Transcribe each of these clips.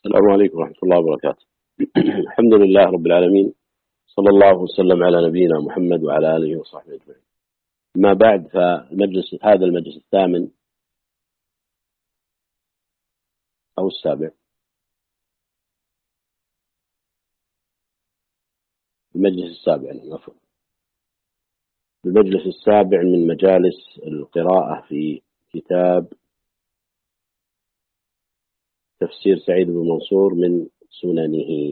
السلام عليكم ورحمة الله وبركاته. الحمد لله رب العالمين، صلى الله وسلم على نبينا محمد وعلى آله وصحبه أجمعين. ما بعد، هذا المجلس الثامن أو السابع، المجلس السابع عفوا، المجلس السابع من مجالس القراءة في كتاب تفسير سعيد بن منصور من سننه.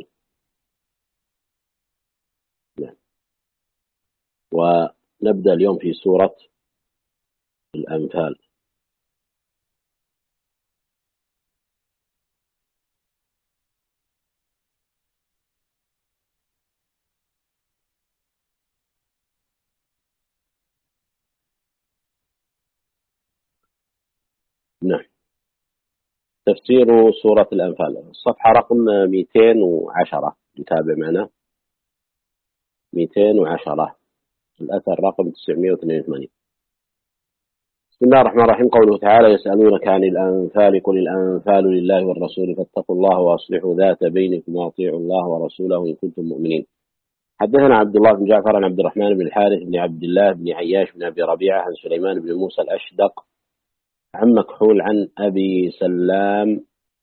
ونبدأ اليوم في سورة الأنفال. نعم، تفسير سورة الأنفال، الصفحة رقم 210، يتابع معنا 210، الأثر رقم 982. بسم الله الرحمن الرحيم. قوله تعالى: يسألونك عن الأنفال قل الأنفال لله والرسول فاتقوا الله وأصلحوا ذات بينكم وأطيعوا الله ورسوله إن كنتم مؤمنين. حدثنا عبد الله بن جعفر عن عبد الرحمن بن الحارث بن عبد الله بن عياش بن أبي ربيعة عن سليمان بن موسى الأشدق عن مكحول عن أبي سلام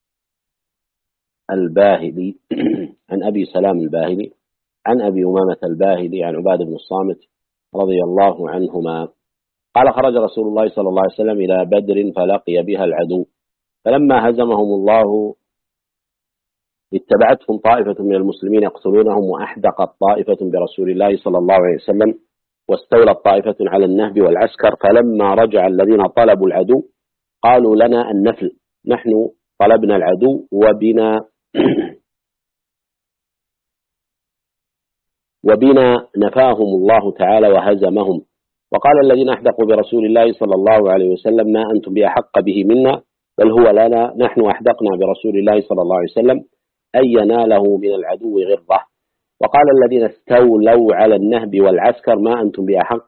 الباهلي عن أبي سلام الباهلي عن أبي أمامة الباهلي عن عبادة بن الصامت رضي الله عنهما قال: خرج رسول الله صلى الله عليه وسلم إلى بدر فلقي بها العدو، فلما هزمهم الله اتبعتهم طائفة من المسلمين يقتلونهم، وأحدقت طائفة برسول الله صلى الله عليه وسلم، واستولت طائفة على النهب والعسكر. فلما رجع الذين طلبوا العدو قالوا لنا النفل، نحن طلبنا العدو وبنا نفاهم الله تعالى وهزمهم. وقال الذين أحدقوا برسول الله صلى الله عليه وسلم: ما أنتم بأحق به منا، بل هو لنا، نحن أحدقنا برسول الله صلى الله عليه وسلم أن يناله من العدو غرة. وقال الذين استولوا على النهب والعسكر: ما أنتم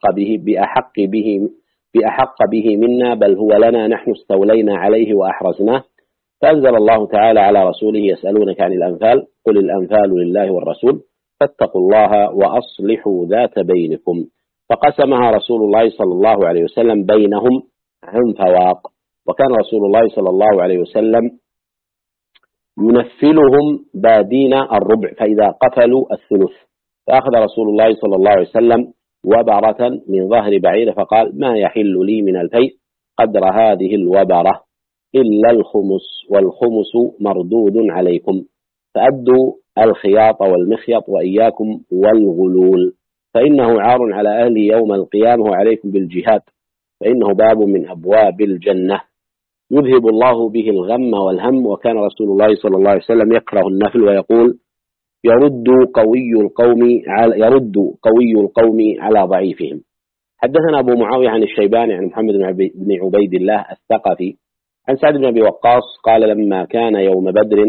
بأحق به منا، بل هو لنا، نحن استولينا عليه وأحرزناه. فأنزل الله تعالى على رسوله: يسألونك عن الأنفال قل الأنفال لله والرسول فاتقوا الله وأصلحوا ذات بينكم. فقسمها رسول الله صلى الله عليه وسلم بينهم عن فواق، وكان رسول الله صلى الله عليه وسلم ينفلهم بادين الربع، فإذا قفلوا الثلث. فأخذ رسول الله صلى الله عليه وسلم وبرة من ظهر بعير فقال: ما يحل لي من الفيء قدر هذه الوبرة إلا الخمس، والخمس مردود عليكم، فأدوا الخياط والمخيط وإياكم والغلول، فإنه عار على أهله يوم القيامة، وعليكم بالجهاد فإنه باب من أبواب الجنة يذهب الله به الغم والهم. وكان رسول الله صلى الله عليه وسلم يكره النفل ويقول: يرد قوي القوم على ضعيفهم. حدثنا أبو معاوية عن الشيباني عن محمد بن عبيد الله الثقفي عن سعد بن أبي وقاص قال: لما كان يوم بدر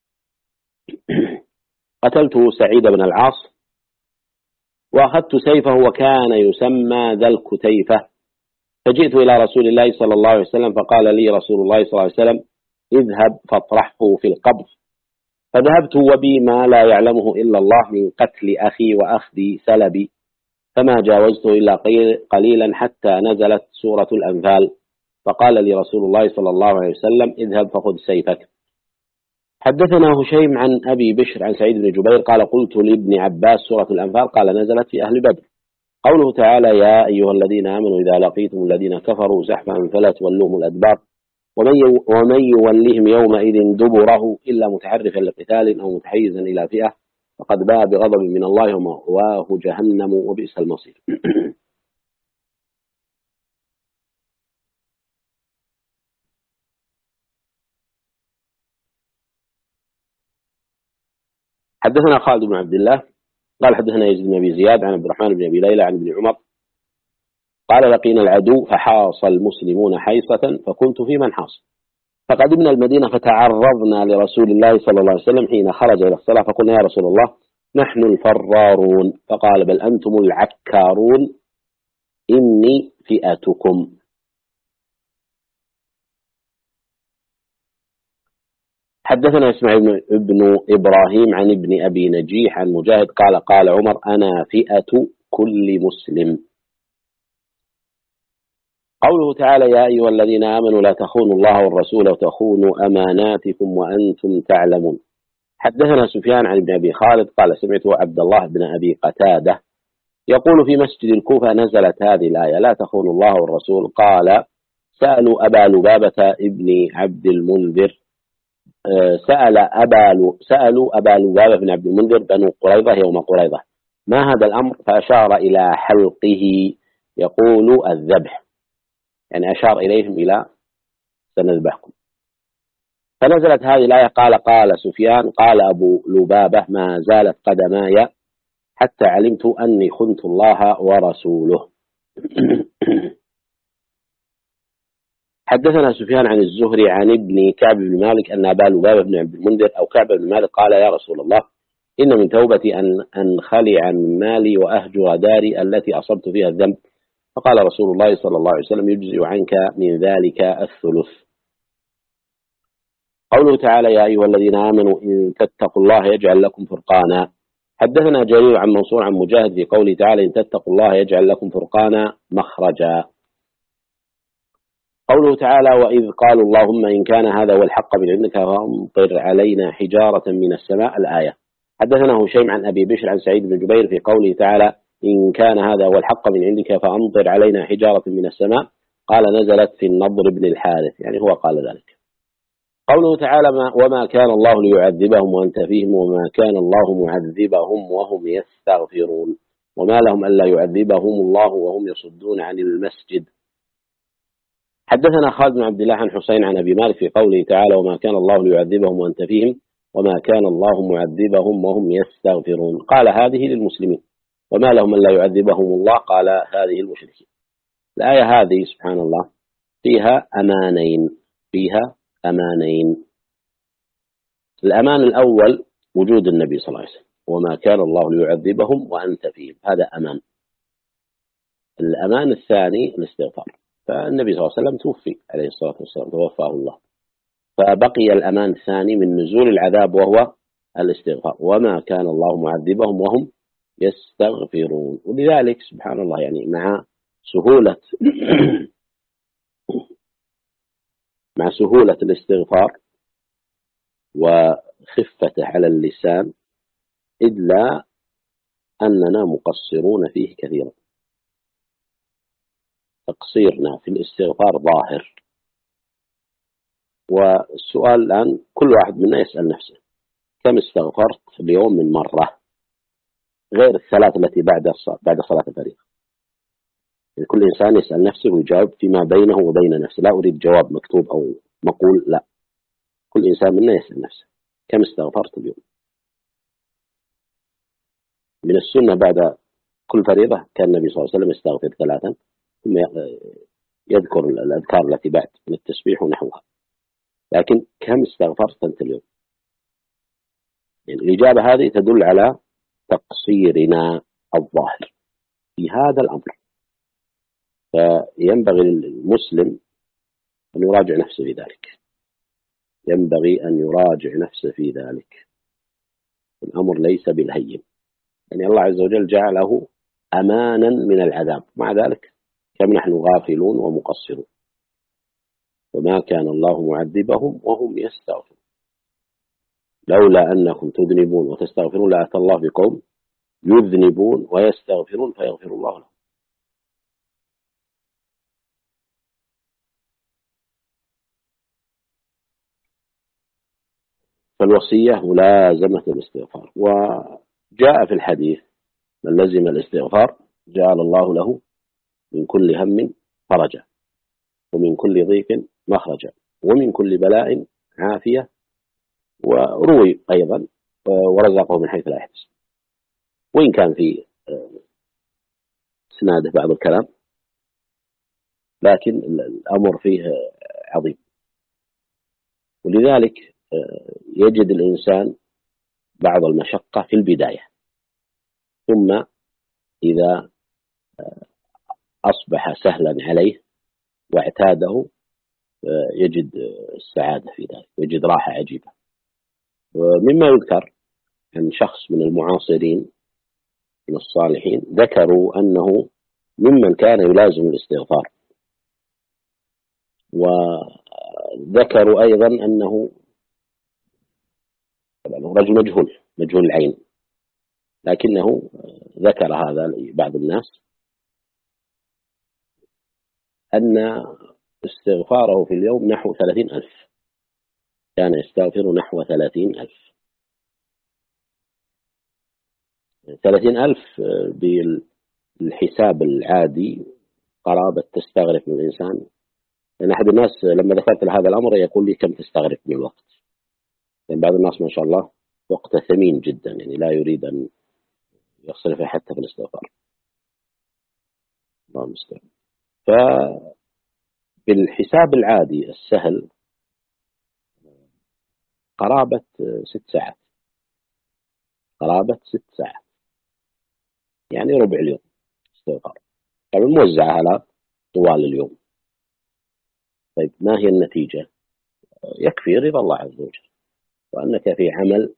قتلت سعيد بن العاص وأخذت سيفه، وكان يسمى ذا الكتيفة، فجئت إلى رسول الله صلى الله عليه وسلم فقال لي رسول الله صلى الله عليه وسلم: اذهب فاطرحه في القبر. فذهبت وبي ما لا يعلمه إلا الله من قتل أخي وأخذ سلبي، فما جاوزته إلا قليلا حتى نزلت سورة الأنفال، فقال لي رسول الله صلى الله عليه وسلم: اذهب فخذ سيفك. حدثنا هشيم عن أبي بشر عن سعيد بن جبير قال: قلت لابن عباس: سورة الأنفال؟ قال: نزلت في أهل بدر. قوله تعالى: يا أيها الذين آمنوا إذا لقيتم الذين كفروا زحفا فلا تولوهم الأدبار، ومن يولهم يومئذ دبره إلا متحرفا لقتال أو متحيزا إلى فئة فقد باء بغضب من الله ومأواه جهنم وبئس المصير. حدثنا خالد بن عبد الله قال: حدثنا يزيد بن أبي زياد عن عبد الرحمن بن أبي ليلى عن ابن عمر قال: لقينا العدو فحاص المسلمون حيصة فكنت في من حاص، فقدمنا المدينة فتعرضنا لرسول الله صلى الله عليه وسلم حين خرج إلى الصلاة، فقلنا: يا رسول الله نحن الفرارون، فقال: بل أنتم العكارون، إني فئتكم. حدثنا إسماعيل بن إبراهيم عن ابن أبي نجيح عن مجاهد قال قال عمر أنا فئة كل مسلم. قوله تعالى يا أيها الذين آمنوا لا تخونوا الله والرسول وتخونوا أماناتكم وأنتم تعلمون. حدثنا سفيان عن ابن أبي خالد قال سمعت عبد الله بن أبي قتادة يقول في مسجد الكوفة نزلت هذه الآية لا تخونوا الله والرسول. قال سألوا أبا لبابة ابن عبد المنذر سألوا أبا لبابة بن عبد المنذر بنو قريظة يوم قريظة ما هذا الأمر فأشار إلى حلقه يقول الذبح، يعني أشار إليهم إلى سنذبحكم. فنزلت هذه الآية قال سفيان قال أبو لبابة ما زالت قدماي حتى علمت أني خنت الله ورسوله. حدثنا سفيان عن الزهري عن ابن كعب بن مالك أن أبا لبابة بن عبد المنذر أو كعب بن مالك قال يا رسول الله إن من توبتي أن أنخلع من مالي وأهجر داري التي أصبت فيها الذنب. فقال رسول الله صلى الله عليه وسلم يجزئ عنك من ذلك الثلث. قوله تعالى يا أيها الذين آمنوا إن تتقوا الله يجعل لكم فرقانا. حدثنا جرير عن منصور عن مجاهد في قوله تعالى إن تتقوا الله يجعل لكم فرقانا مخرجا. قوله تعالى وإذ قالوا اللهم إن كان هذا هو الحق من عندك فأمطر علينا حجارة من السماء الآية. حدثنا هشيم عن أبي بشر عن سعيد بن جبير في قوله تعالى إن كان هذا هو الحق من عندك فأمطر علينا حجارة من السماء قال نزلت في النضر بن الحارث، يعني هو قال ذلك. قوله تعالى وما كان الله ليعذبهم وأنت فيهم وما كان الله معذبهم وهم يستغفرون وما لهم ألا يعذبهم الله وهم يصدون عن المسجد. حدثنا خالد بن عبد الله عن حسين عن أبي مالك في قوله تعالى وما كان الله ليعذبهم وأنت فيهم وما كان الله معذبهم وهم يستغفرون قال هذه للمسلمين وما لهم ألا يعذبهم الله قال هذه المشركين. الآية هذه سبحان الله فيها أمانين. الأمان الأول وجود النبي صلى الله عليه وسلم وما كان الله ليعذبهم وأنت فيهم هذا أمان. الأمان الثاني الاستغفار، فالنبي صلى الله عليه وسلم توفي عليه الصلاة والسلام توفاه الله، فبقي الأمان الثاني من نزول العذاب وهو الاستغفار وما كان الله معذبهم وهم يستغفرون. ولذلك سبحان الله يعني مع سهولة الاستغفار وخفته على اللسان إلا أننا مقصرون فيه كثيرا. تقصيرنا في الاستغفار ظاهر. والسؤال الآن كل واحد منا يسأل نفسه كم استغفرت اليوم من مرة غير الثلاث التي بعد صلاة الفريضة؟ يعني كل إنسان يسأل نفسه ويجاوب فيما بينه وبين نفسه، لا أريد جواب مكتوب أو مقول، لا، كل إنسان منا يسأل نفسه كم استغفرت اليوم. من السنة بعد كل فريضة كان النبي صلى الله عليه وسلم يستغفر 3 ثم يذكر الأذكار التي بعد من التسبيح ونحوها. لكن كم استغفرت أنت اليوم؟ يعني الإجابة هذه تدل على تقصيرنا الظاهر في هذا الأمر. فينبغي للمسلم أن يراجع نفسه في ذلك. الأمر ليس بالهين، يعني الله عز وجل جعله أمانا من العذاب، مع ذلك كم نحن غافلون ومقصرون. وما كان الله معذبهم وهم يستغفرون لولا أنكم تذنبون وتستغفرون لأتى الله بقوم يذنبون ويستغفرون فيغفر الله لهم. فالوصية ملازمة الاستغفار. وجاء في الحديث من لزم الاستغفار جعل الله له من كل هم فرجا ومن كل ضيق مخرجا ومن كل بلاء عافية، وروي أيضا ورزقه من حيث لا يحتسب، وإن كان في سناده بعض الكلام لكن الأمر فيه عظيم. ولذلك يجد الإنسان بعض المشقة في البداية، ثم إذا أصبح سهلا عليه واعتاده يجد السعادة في ذلك، يجد راحة عجيبة. ومما يذكر أن شخص من المعاصرين من الصالحين ذكروا أنه ممن كان يلازم الاستغفار، وذكروا أيضا أنه رجل مجهول العين، لكنه ذكر هذا لبعض الناس أن استغفاره في اليوم نحو 30,000، كان يستغفر نحو 30,000. 30,000 بالحساب العادي قرابة تستغرق من الإنسان. لأن أحد الناس لما ذكرت هذا الأمر يقول لي كم تستغرق من الوقت، يعني بعض الناس ما شاء الله وقته ثمين جدا، يعني لا يريد أن يصرف حتى في الاستغفار. الله المستعان. فبالحساب العادي السهل قرابة 6 ساعات، قرابة 6 ساعات، يعني ربع اليوم استغفار، طبعا موزعة على طوال اليوم. طيب ما هي النتيجة؟ يكفي رضا الله عز وجل، وأنك في عمل،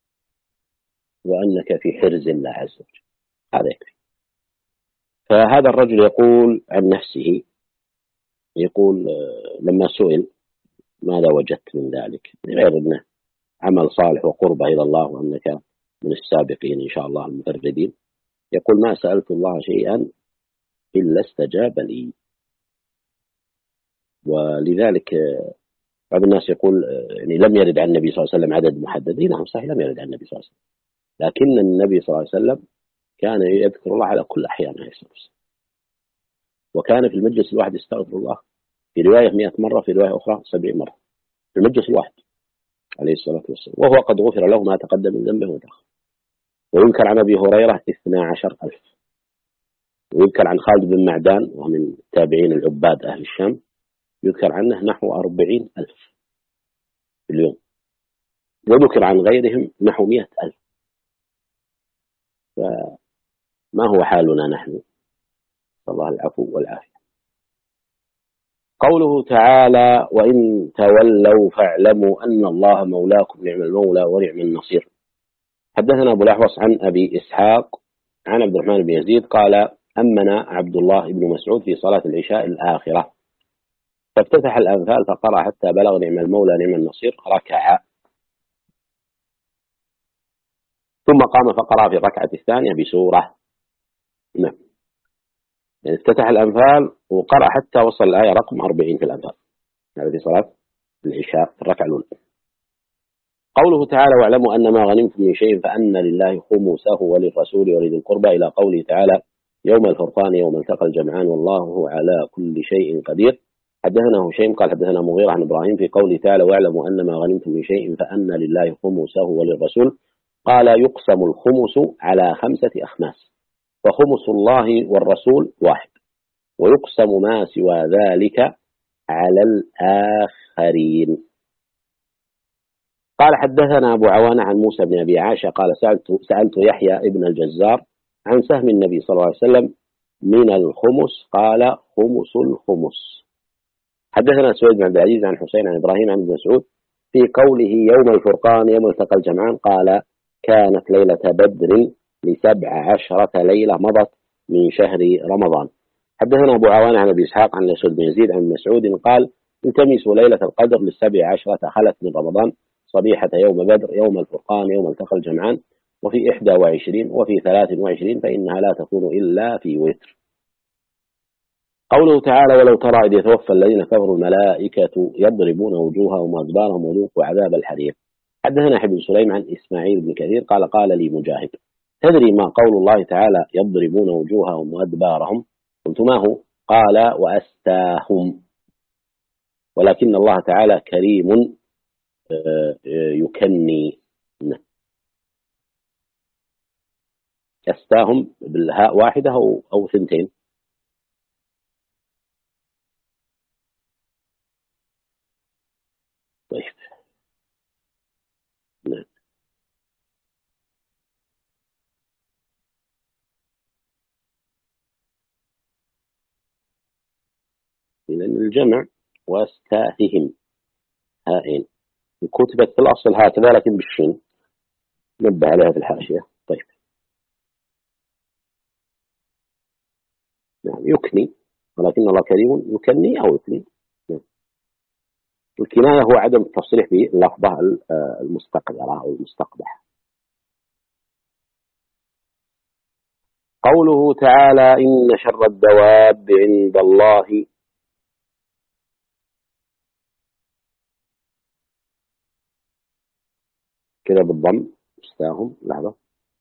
وأنك في حرز الله عز وجل، هذا يكفي. فهذا الرجل يقول عن نفسه، يقول لما سئل ماذا وجدت من ذلك، غير أنه عمل صالح وقربة إلى الله وأنك من السابقين إن شاء الله المفردين، يقول ما سألت الله شيئا إلا استجاب لي. ولذلك بعض الناس يقول يعني لم يرد عن النبي صلى الله عليه وسلم عدد محدد. نعم صحيح لم يرد عن النبي صلى الله عليه وسلم، لكن النبي صلى الله عليه وسلم كان يذكر الله على كل أحيانه عليه الصلاة والسلام، وكان في المجلس الواحد يستغفر الله في رواية 100 مرة، في رواية أخرى 70 مرة في المجلس الواحد عليه الصلاة والسلام، وهو قد غفر له ما تقدم من ذنبه وتأخر. ويذكر عن أبي هريرة 12,000، ويذكر عن خالد بن معدان ومن التابعين العباد أهل الشام يذكر عنه نحو 40,000 في اليوم، وذكر عن غيرهم نحو 100,000. فما هو حالنا نحن؟ صلى الله العفو والعافية. قوله تعالى وإن تولوا فاعلموا أن الله مولاكم نعم المولى ونعم النصير. حدثنا أبو الأحوص عن أبي إسحاق عن عبد الرحمن بن يزيد قال أمنا عبد الله بن مسعود في صلاة العشاء الآخرة، فافتتح الأنفال فقرأ حتى بلغ نعم المولى نعم النصير، ركع، ثم قام فقرأ في الركعة الثانية بسورة. نعم، يعني افتتح الأنفال وقرأ حتى وصل الآية رقم 40 في الأنفال، هذا في صلاة العشاء في الركعة الأولى. قوله تعالى واعلموا أن ما غنمتم من شيء فأن لله خمسه وللرسول ولذي القربى، إلى قوله تعالى يوم الفرقان يوم التقى الجمعان والله على كل شيء قدير. حدثنا هشيم قال حدثنا مغيرة عن إبراهيم في قوله تعالى واعلموا أن ما غنمتم من شيء فأن لله خمسه وللرسول، قال يقسم الخمس على 5 أخماس، فخمس الله والرسول 1، ويقسم ما سوى ذلك على الآخرين. قال حدثنا أبو عوانة عن موسى بن أبي عائشة قال سألت يحيى ابن الجزار عن سهم النبي صلى الله عليه وسلم من الخمس، قال خمس الخمس. حدثنا سويد بن عبد العزيز عن حسين عن إبراهيم عن ابن مسعود في قوله يوم الفرقان يوم التقى الجمعان، قال كانت ليلة بدر ل17 ليلة مضت من شهر رمضان. حدثنا أبو عوانة عن أبي إسحاق عن سويد بن يزيد عن مسعود قال التمسوا ليلة القدر ل17 خلت من رمضان صبيحة يوم بدر يوم الفرقان يوم التقى الجمعان، وفي 21 وفي 23 فإنها لا تكون إلا في وتر. قوله تعالى ولو ترى إذ يتوفى الذين كفروا الملائكة يضربون وجوههم وأدبارهم وذوقوا عذاب الحريق. حدثنا حبيب سليم عن إسماعيل بن كثير قال لي مجاهد تدري ما قول الله تعالى يضربون وجوههم وأدبارهم؟ قلت ما هو؟ قال وأستاهم، ولكن الله تعالى كريم يكني. أستاهم بالهاء واحدة أو 2؟ طيب نعم. لأن الجمع واستاههم هائين، كتبت في الأصل هكذا لكن بالشين، نبه عليها في الحاشية. طيب نعم يكني، ولكن الله كريم يكني أو يكني. نعم. الكناية هو عدم التصريح باللفظة المستقذرة أو المستقبح. قوله تعالى إن شر الدواب عند الله كذا بالضم أستاهم، لحظة،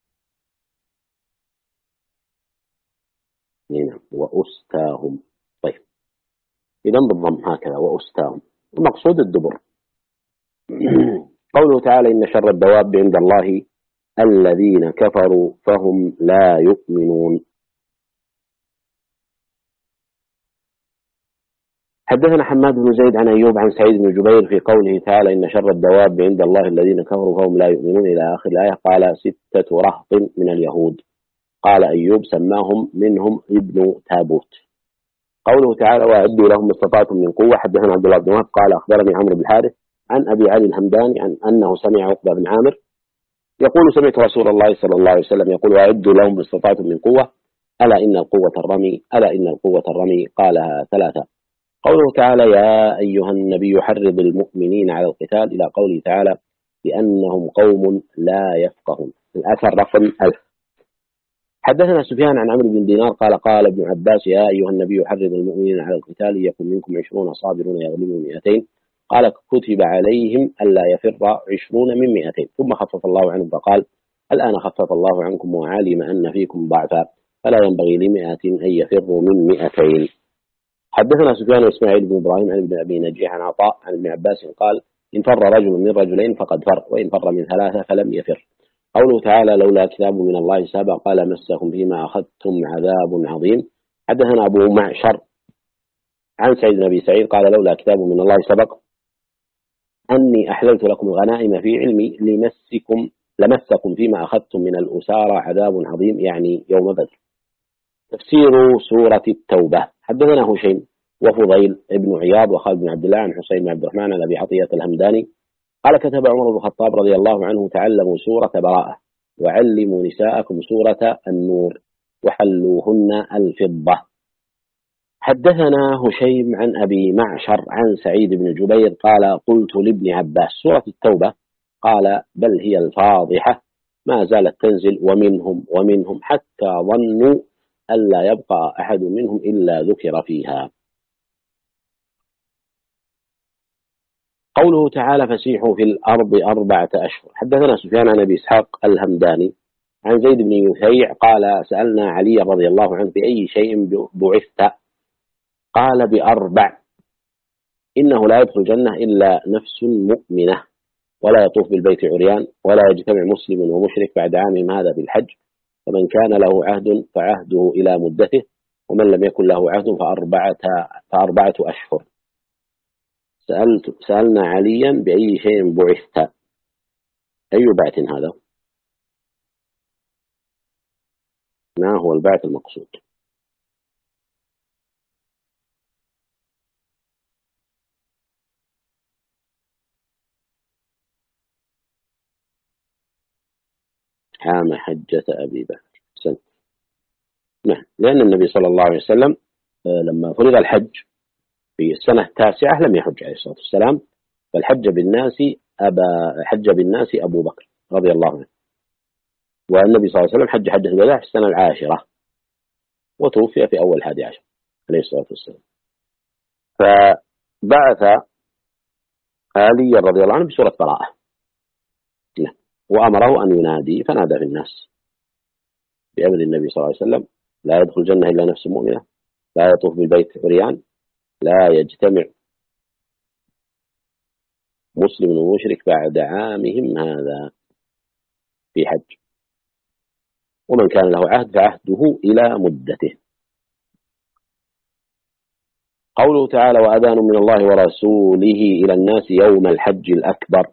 نعم وأستاهم. طيب إذا بالضم هكذا وأستاهم، المقصود الدبر. قوله تعالى إن شر الدواب عند الله الذين كفروا فهم لا يؤمنون. حدثنا حماد بن زيد عن أيوب عن سعيد بن جبير في قوله تعالى إن شر الدواب عند الله الذين كفروا فهم لا يؤمنون إلى آخر الآية. قال 6 رهط من اليهود. قال أيوب سماهم منهم ابن تابوت. قوله تعالى وأعدوا لهم ما استطعتم من قوة. حدثنا عبد الله بن وهب قال أخبرني عمرو بن الحارث عن أبي علي الهمداني عن أنه سمع عقبة بن عامر يقول سمعت رسول الله صلى الله عليه وسلم يقول وأعدوا لهم ما استطعتم من قوة ألا إن القوة الرمي، ألا إن القوة الرمي. قالها 3. قوله تعالى يا أيها النبي حرض المؤمنين على القتال إلى قوله تعالى لأنهم قوم لا يفقهون. الأثر رقم 1000. حدثنا سفيان عن عمرو بن دينار قال قال ابن عباس يا أيها النبي حرض المؤمنين على القتال يكن منكم 20 صابرون يغلبوا 200. قال كتب عليهم ألا يفر 20 من 200. ثم خفف الله عنهم فقال الآن خفف الله عنكم وعلم أن فيكم ضعفا فلا ينبغي ل100 أن يفروا من 200. حدثنا سفيان وإسماعيل بن إبراهيم عن ابن أبي نجيح عن عطاء عن ابن عباس قال إن فر رجل من رجلين فقد فر وإن فر من 3 فلم يفر. قوله تعالى لولا كتاب من الله سبق لمسكم فيما أخذتم عذاب عظيم. حدثنا أبو معشر عن سعيد بن أبي سعيد قال لولا كتاب من الله سبق أني أحللت لكم الغنائم في علمي لمسكم فيما أخذتم من الأسارى عذاب عظيم، يعني يوم بدر. تفسير سورة التوبة. حدثنا هشيم وفضيل ابن عياض وخالد بن عبد الله عن حسين بن عبد الرحمن عن أبي عطية الهمداني قال كتب عمر بن الخطاب رضي الله عنه تعلموا سورة براءة وعلموا نساءكم سورة النور وحلوهن الفضة. حدثنا هشيم عن أبي معشر عن سعيد بن جبير قال قلت لابن عباس سورة التوبة قال بل هي الفاضحة ما زالت تنزل ومنهم حتى ظنوا ألا يبقى أحد منهم إلا ذكر فيها. قوله تعالى فسيحوا في الأرض 4 أشهر. حدثنا سفيان عن أبي إسحاق الهمداني عن زيد بن يثيع قال سألنا علي رضي الله عنه بأي شيء بعثت قال ب4 إنه لا يدخل الجنة إلا نفس مؤمنة ولا يطوف بالبيت عريان ولا يجتمع مسلم ومشرك بعد عامهم هذا بالحج فمن كان له عهد فعهده إلى مدته ومن لم يكن له عهد فأربعة أشهر. سألنا عليا بأي شيء بعثت. أي بعث هذا؟ ما هو البعث المقصود؟ عام حجة أبي بكر. سنة. نعم، لأن النبي صلى الله عليه وسلم لما فرض الحج في السنة 9 لم يحج عليه الصلاة والسلام بل حج بالناس أبو بكر رضي الله عنه. والنبي صلى الله عليه وسلم حج حجة الوداع في السنة 10 وتوفي في أول 11 عليه الصلاة والسلام. فبعث علي رضي الله عنه بسورة براءة وأمره أن ينادي فنادى في الناس بأمر النبي صلى الله عليه وسلم لا يدخل الجنة إلا نفس مؤمنة لا يطوف بالبيت عريان لا يجتمع مسلم ومشرك بعد عامهم هذا في حج ومن كان له عهد فعهده إلى مدته. قوله تعالى وأذان من الله ورسوله إلى الناس يوم الحج الأكبر.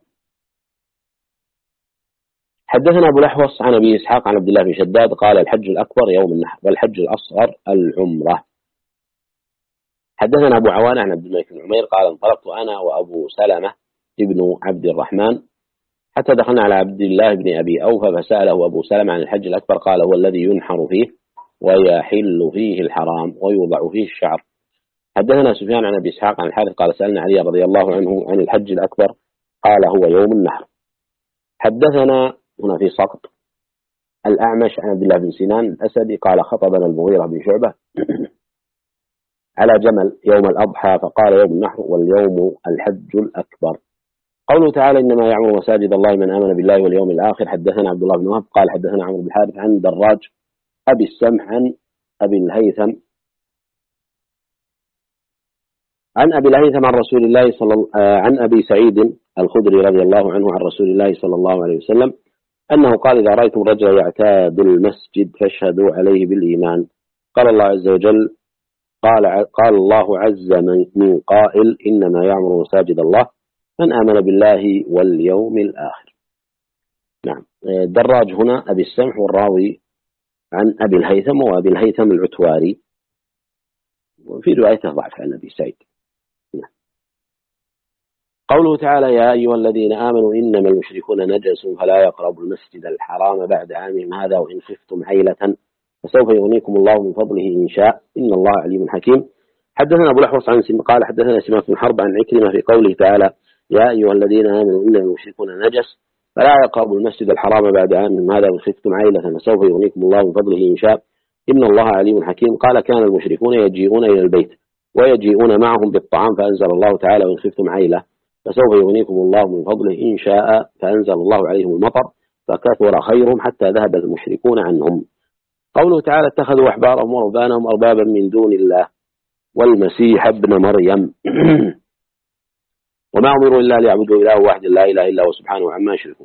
حدثنا أبو الأحوص عن أبي إسحاق عن عبد الله بن شداد قال الحج الأكبر يوم النحر والحج الأصغر العمرة. حدثنا أبو عوانة عن عبد الملك بن عمير قال انطلقت أنا وأبو سلمة ابن عبد الرحمن حتى دخلنا على عبد الله بن أبي أوفى فسأله أبو سلمة عن الحج الأكبر قال هو الذي ينحر فيه ويحل فيه الحرام ويوضع فيه الشعر. حدثنا سفيان عن أبي إسحاق عن الحارث قال سألنا علي رضي الله عنه عن الحج الأكبر قال هو يوم النحر. حدثنا هنا في سقط الأعمش عن عبد الله بن سنان الأسدي قال خطبنا المغيرة بن شعبة على جمل يوم الأضحى فقال يوم النحر واليوم الحج الأكبر. قوله تعالى إنما يعمر مساجد الله من آمن بالله واليوم الآخر. حدثنا عبد الله بن وهب قال حدثنا عمرو بن الحارث عن دراج أبي السمح عن أبي الهيثم عن رسول الله عن أبي سعيد الخدري رضي الله عنه عن رسول الله صلى الله عليه وسلم أنه قال إذا رأيتم رجلا يعتاد المسجد فاشهدوا عليه بالإيمان. قال الله عز وجل قال الله عز من قائل إنما يعمر مساجد الله من آمن بالله واليوم الآخر. نعم دراج هنا أبي السمح والراوي عن أبي الهيثم وأبي الهيثم العتواري وفي روايته ضعف عن أبي سعيد. نعم. قوله تعالى يا أيها الذين آمنوا إنما المشركون نجس فلا يقربوا المسجد الحرام بعد عامهم هذا وإن خفتم عيلة فسوف يغنيكم الله من فضله إن شاء إن الله عليم حكيم. حدثنا أبو الأحوص عن قال حدثنا سماك بن حرب عن عكرمة في قوله تعالى يا أيها الذين آمنوا إنما المشركون نجس فلا يقربوا المسجد الحرام بعد عامهم هذا وإن خفتم عيلة فسوف يغنيكم الله من فضله إن شاء إن الله عليم حكيم. قال كان المشركون يجيئون إلى البيت ويجيئون معهم بالطعام فأنزل الله تعالى وإن خفتم عيلة فسوف يغنيكم الله من فضله إن شاء فأنزل الله عليهم المطر فكثر خيرهم حتى ذهب المشركون عنهم. قوله تعالى اتخذوا أحبارهم ورهبانهم أربابا من دون الله والمسيح ابن مريم وما أمروا إلا ليعبدوا إله واحد لا إله إلا هو سبحانه عما يشركون.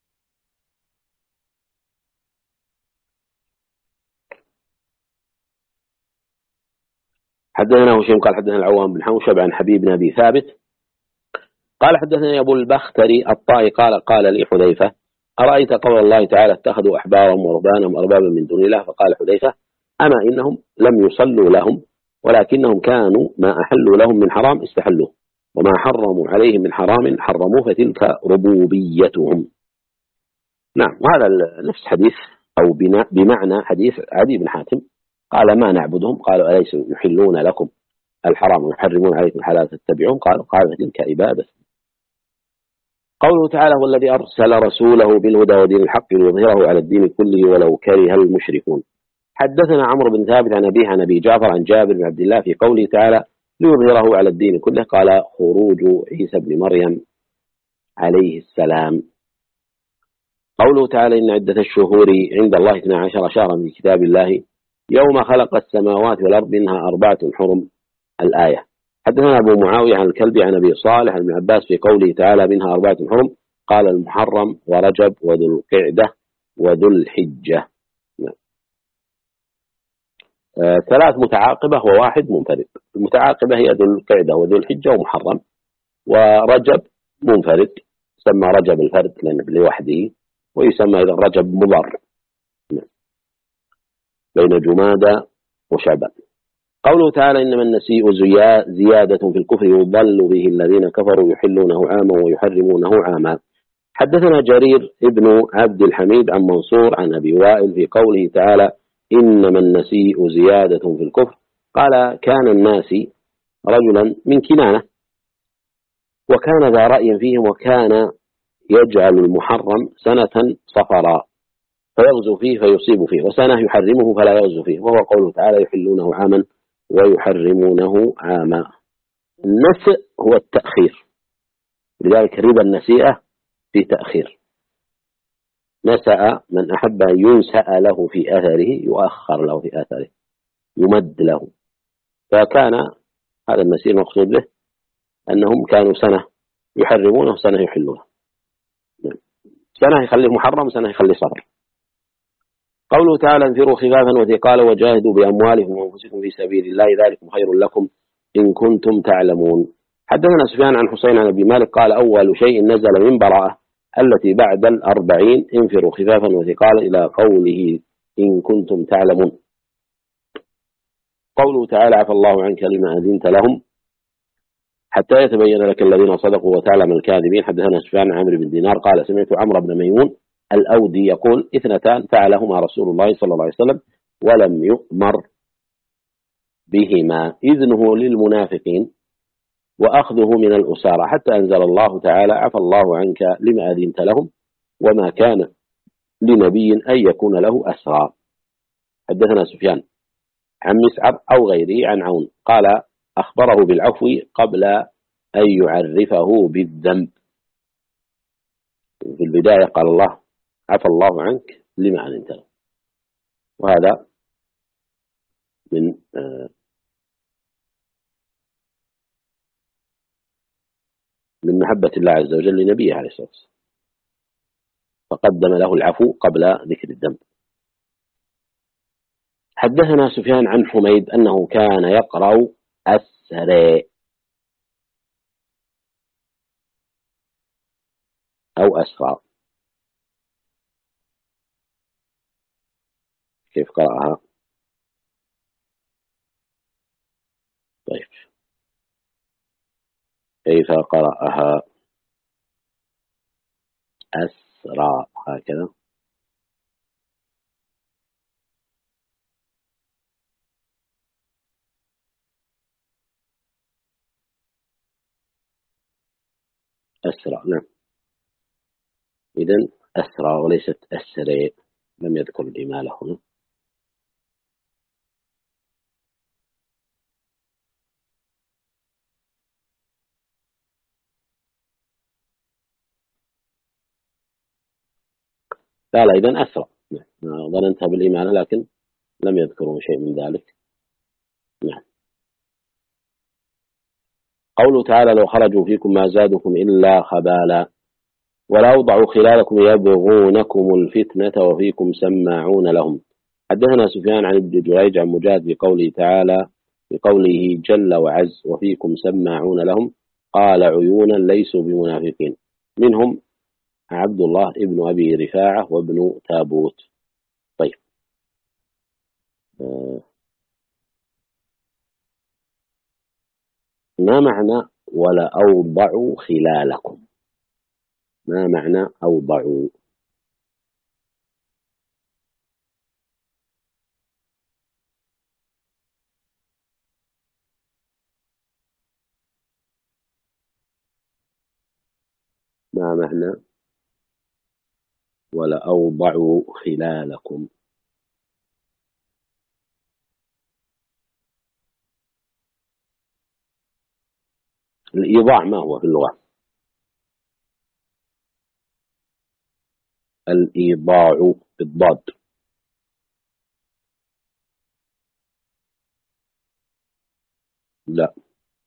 حدثنا هشيم قال حدثنا العوام بن حوشب عن حبيب بن أبي ثابت قال حدثني أبو البختري الطائي قال لي حذيفة أرأيت قول الله تعالى اتخذوا أحبارهم ورهبانهم أربابا من دون الله فقال حذيفة أما إنهم لم يصلوا لهم ولكنهم كانوا ما أحلوا لهم من حرام استحلوه وما حرموا عليهم من حرام حرموه فتلك ربوبيتهم. نعم وهذا نفس حديث أو بمعنى حديث عدي بن حاتم قال ما نعبدهم قالوا أليس يحلون لكم الحرام ويحرمون عليكم الحلال تتبعون قال تلك عبادة. قوله تعالى هو الذي أرسل رسوله بالهدى ودين الحق ليظهره على الدين كله ولو كره المشركون. حدثنا عمرو بن ثابت عن أبيه عن أبي جعفر عن جابر بن عبد الله في قوله تعالى ليظهره على الدين كله قال خروج عيسى بن مريم عليه السلام. قوله تعالى إن عدة الشهور عند الله 12 شهرا في كتاب الله يوم خلق السماوات والأرض منها 4 حرم الآية. حدثنا أبو معاوية عن الكلبي عن أبي صالح عن ابن عباس في قوله تعالى منها 4 حرم قال المحرم ورجب وذو القعدة وذو الحجة. 3 متعاقبة وواحد منفرد. المتعاقبة هي ذو القعدة وذو الحجة ومحرم ورجب منفرد يسمى رجب الفرد لوحده ويسمى إذا رجب مضر بين جمادى وشعبان. قوله تعالى إنما النسيء زيادة في الكفر يضل به الذين كفروا يحلونه عاما ويحرمونه عاما. حدثنا جرير ابن عبد الحميد عن منصور عن أبي وائل في قوله تعالى إنما النسيء زيادة في الكفر قال كان الناس رجلا من كنانة وكان ذا رأي فيهم وكان يجعل المحرم سنة صفرا فيغزو فيه فيصيب فيه وسنة يحرمه فلا يغزو فيه وهو قوله تعالى يحلونه عاما ويحرمونه عاما. النسء هو التأخير لذلك ربا النسيئة في تأخير. نسأ من أحب أن ينسأ له في أثره يؤخر له في أثره يمد له. فكان هذا النسيء المقصود به أنهم كانوا سنة يحرمونه سنة يحلونه سنة يخليه محرم سنة يخليه صبر. قوله تعالى انفروا خفافا وثقالا وجاهدوا بأموالكم وأنفسكم في سبيل الله ذلكم خير لكم إن كنتم تعلمون. حدثنا سفيان عن حسين عن أبي مالك قال أول شيء نزل من براءة التي بعد 40 انفروا خفافا وثقالا إلى قوله إن كنتم تعلمون. قوله تعالى عفى الله عنك لما أذنت لهم حتى يتبين لك الذين صدقوا وتعلم الكاذبين. حدثنا سفيان عن عمرو بن دينار قال سمعت عمرو بن ميمون الأودي يقول 2 فعلهما رسول الله صلى الله عليه وسلم ولم يؤمر بهما إذنه للمنافقين وأخذه من الأسارى، حتى أنزل الله تعالى عفى الله عنك لما أذنت لهم وما كان لنبي أن يكون له أسرى. حدثنا سفيان عن مسعر أو غيره عن عون قال أخبره بالعفو قبل أن يعرفه بالذنب. في البداية قال الله عفى الله عنك لما أذنت له، وهذا من محبة الله عز وجل لنبيه عليه الصلاة والسلام، فقدم له العفو قبل ذكر الذنب. حدثنا سفيان عن حميد أنه كان يقرأ أسرى أو أسرى. كيف قرأها؟ طيب كيف قرأها؟ أسرى هكذا. أسرى نعم، إذن أسرى وليست أسرى، لم يذكر الإمالة هنا. قال إذن أسرى، ظننتها بالإمالة لكن لم يذكروا شيء من ذلك. نعم. قوله تعالى لو خرجوا فيكم ما زادكم إلا خبالا ولا أوضعوا خلالكم يبغونكم الفتنة وفيكم سماعون لهم. حدثنا سفيان عن ابن جريج عن مجاهد بقوله تعالى بقوله جل وعز وفيكم سماعون لهم قال عيونا ليسوا بمنافقين، منهم عبد الله ابن أبي رفاعة وابن تابوت. طيب ما معنى ولا أوضعوا خلالكم؟ ما معنى أوضعوا؟ ما معنى ولا أوضعوا خلالكم؟ الإيضاع ما هو في اللغة؟ الإيضاع بالضاد. لا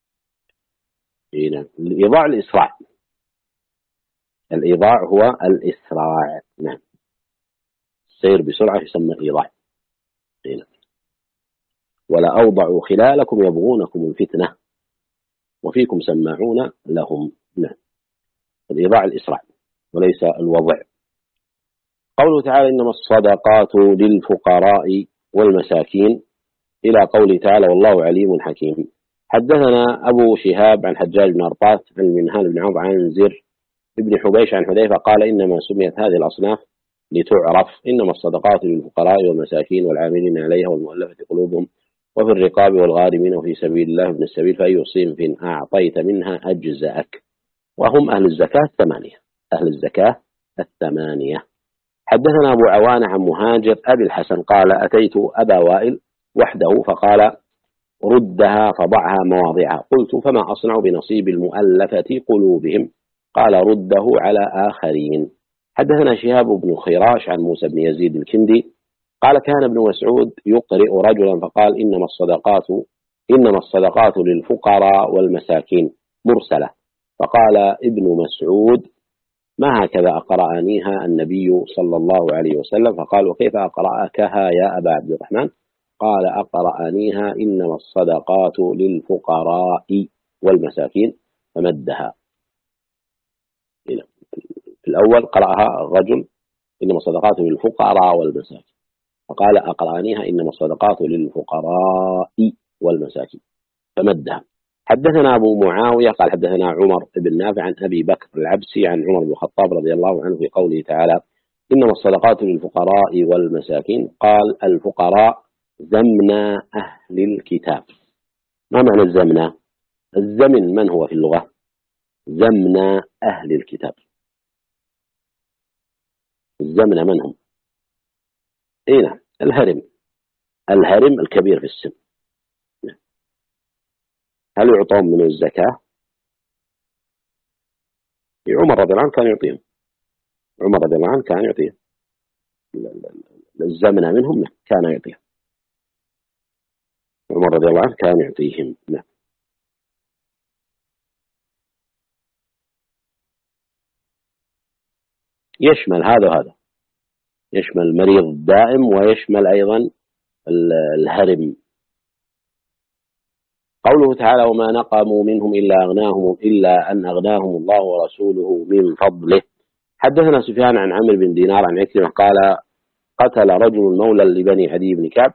هنا الإيضاع الإسراع. الإيضاع هو الإسراع. نعم، السير بسرعة يسمى إيضاع. هنا ولا أوضعوا خلالكم يبغونكم الفتنة وفيكم سماعون لهم. نعم، الإيضاع الإسراع وليس الوضع. قوله تعالى إنما الصدقات للفقراء والمساكين إلى قوله تعالى والله عليم حكيم. حدثنا أبو شهاب عن حجاج بن أرطاس عن منهال بن عوض عن زر ابن حبيش عن حذيفة قال إنما سميت هذه الأصناف لتعرف، إنما الصدقات للفقراء والمساكين والعاملين عليها والمؤلفة قلوبهم وفي الرقاب والغارمين وفي سبيل الله ابن السبيل فأي صنف أعطيت منها أجزأك، وهم أهل الزكاة 8. أهل الزكاة 8. حدثنا أبو عوانة عن مهاجر أبي الحسن قال أتيت أبا وائل وحده فقال ردها فضعها مواضعها، قلت فما أصنع بنصيب المؤلفة قلوبهم؟ قال رده على آخرين. حدثنا شهاب بن خراش عن موسى بن يزيد الكندي قال كان ابن مسعود يقرئ رجلا فقال إنما الصدقات للفقراء والمساكين مرسلة، فقال ابن مسعود ما هكذا أقرأنيها النبي صلى الله عليه وسلم؟ فقال وكيف أقرأكها يا أبا عبد الرحمن؟ قال أقرأنيها إنما الصدقات للفقراء والمساكين فمدها. في الأول قرأها الرجل إنما الصدقات للفقراء والمساكين، فقال أقرأنيها إنما الصدقات للفقراء والمساكين فمدها. حدثنا أبو معاوية قال حدثنا عمر بن نافع عن أبي بكر العبسي عن عمر بن الخطاب رضي الله عنه في قوله تعالى إنما الصدقات للفقراء والمساكين. قال الفقراء زمنا أهل الكتاب. ما معنى الزمنا؟ الزمن من هو في اللغة؟ زمنا أهل الكتاب. الزمن من هم؟ نعم الهرم. الهرم الكبير في السن. هل يعطون من الزكاة؟ عمر رضي الله عنه كان يعطيهم. عمر رضي الله عنه كان يعطيهم. الزمن منهم كان يعطيهم. عمر رضي الله عنه كان يعطيهم. نعم. يشمل هذا وهذا، يشمل المريض الدائم ويشمل أيضا الهرم. قوله تعالى وما نقموا منهم إلا أن أغناهم الله ورسوله من فضله. حدثنا سفيان عن عمرو بن دينار عن عكرمة قال قتل رجل مولى لبني عدي بن كعب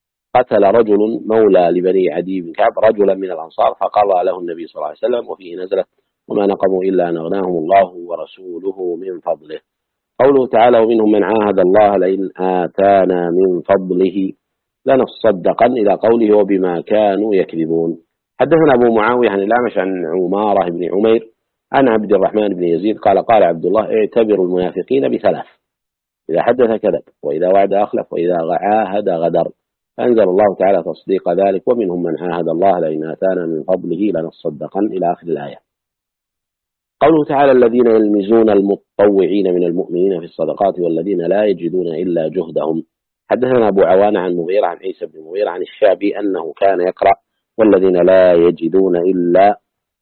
رجلا من الأنصار فقضى له النبي صلى الله عليه وسلم، وفيه نزلت وما نقموا إلا أن أغناهم الله ورسوله من فضله. قوله تعالى ومنهم من عاهد الله لئن آتانا من فضله لنصدقن إلى قوله وبما كانوا يكذبون. حدثنا أبو معاوية عن الأعمش عن عمارة بن عمير عن عبد الرحمن بن يزيد قال قال عبد الله اعتبروا المنافقين بثلاث: إذا حدث كذب، وإذا وعد أخلف، وإذا عاهد غدر. فأنزل الله تعالى تصديق ذلك ومنهم من عاهد الله لئن آتانا من فضله لنصدقن إلى آخر الآية. قوله تعالى الذين يلمزون المتطوعين من المؤمنين في الصدقات والذين لا يجدون إلا جهدهم. حدثنا أبو عوانة عن مغيرة عن عيسى بن مغيرة عن الشعبي أنه كان يقرأ والذين لا يجدون إلا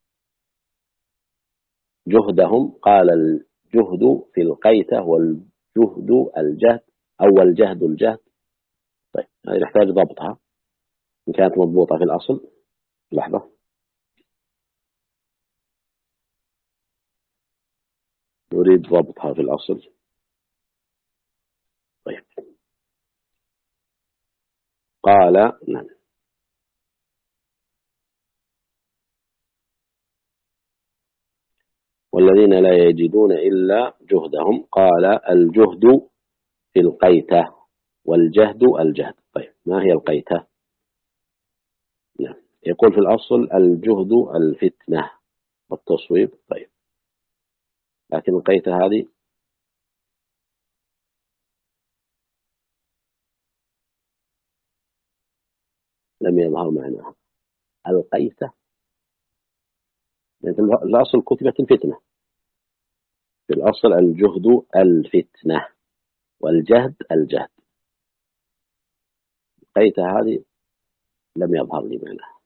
جهدهم. قال الجهد في القيتة والجهد الجهد أو الجهد الجهد. طيب هذه نحتاج ضبطها إن كانت مضبوطة في الأصل. لحظة نريد ضبطها في الأصل. طيب قال نعم والذين لا يجدون إلا جهدهم. قال الجهد في القيتة والجهد الجهد. طيب ما هي القيتة؟ نعم يقول في الأصل الجهد الفتنة والتصويب. طيب لكن القيتة هذه لم يظهر معناها. القيتة يعني في الأصل كتبت الفتنة. في الأصل الجهد الفتنة والجهد الجهد. القيتة هذه لم يظهر لي معناها.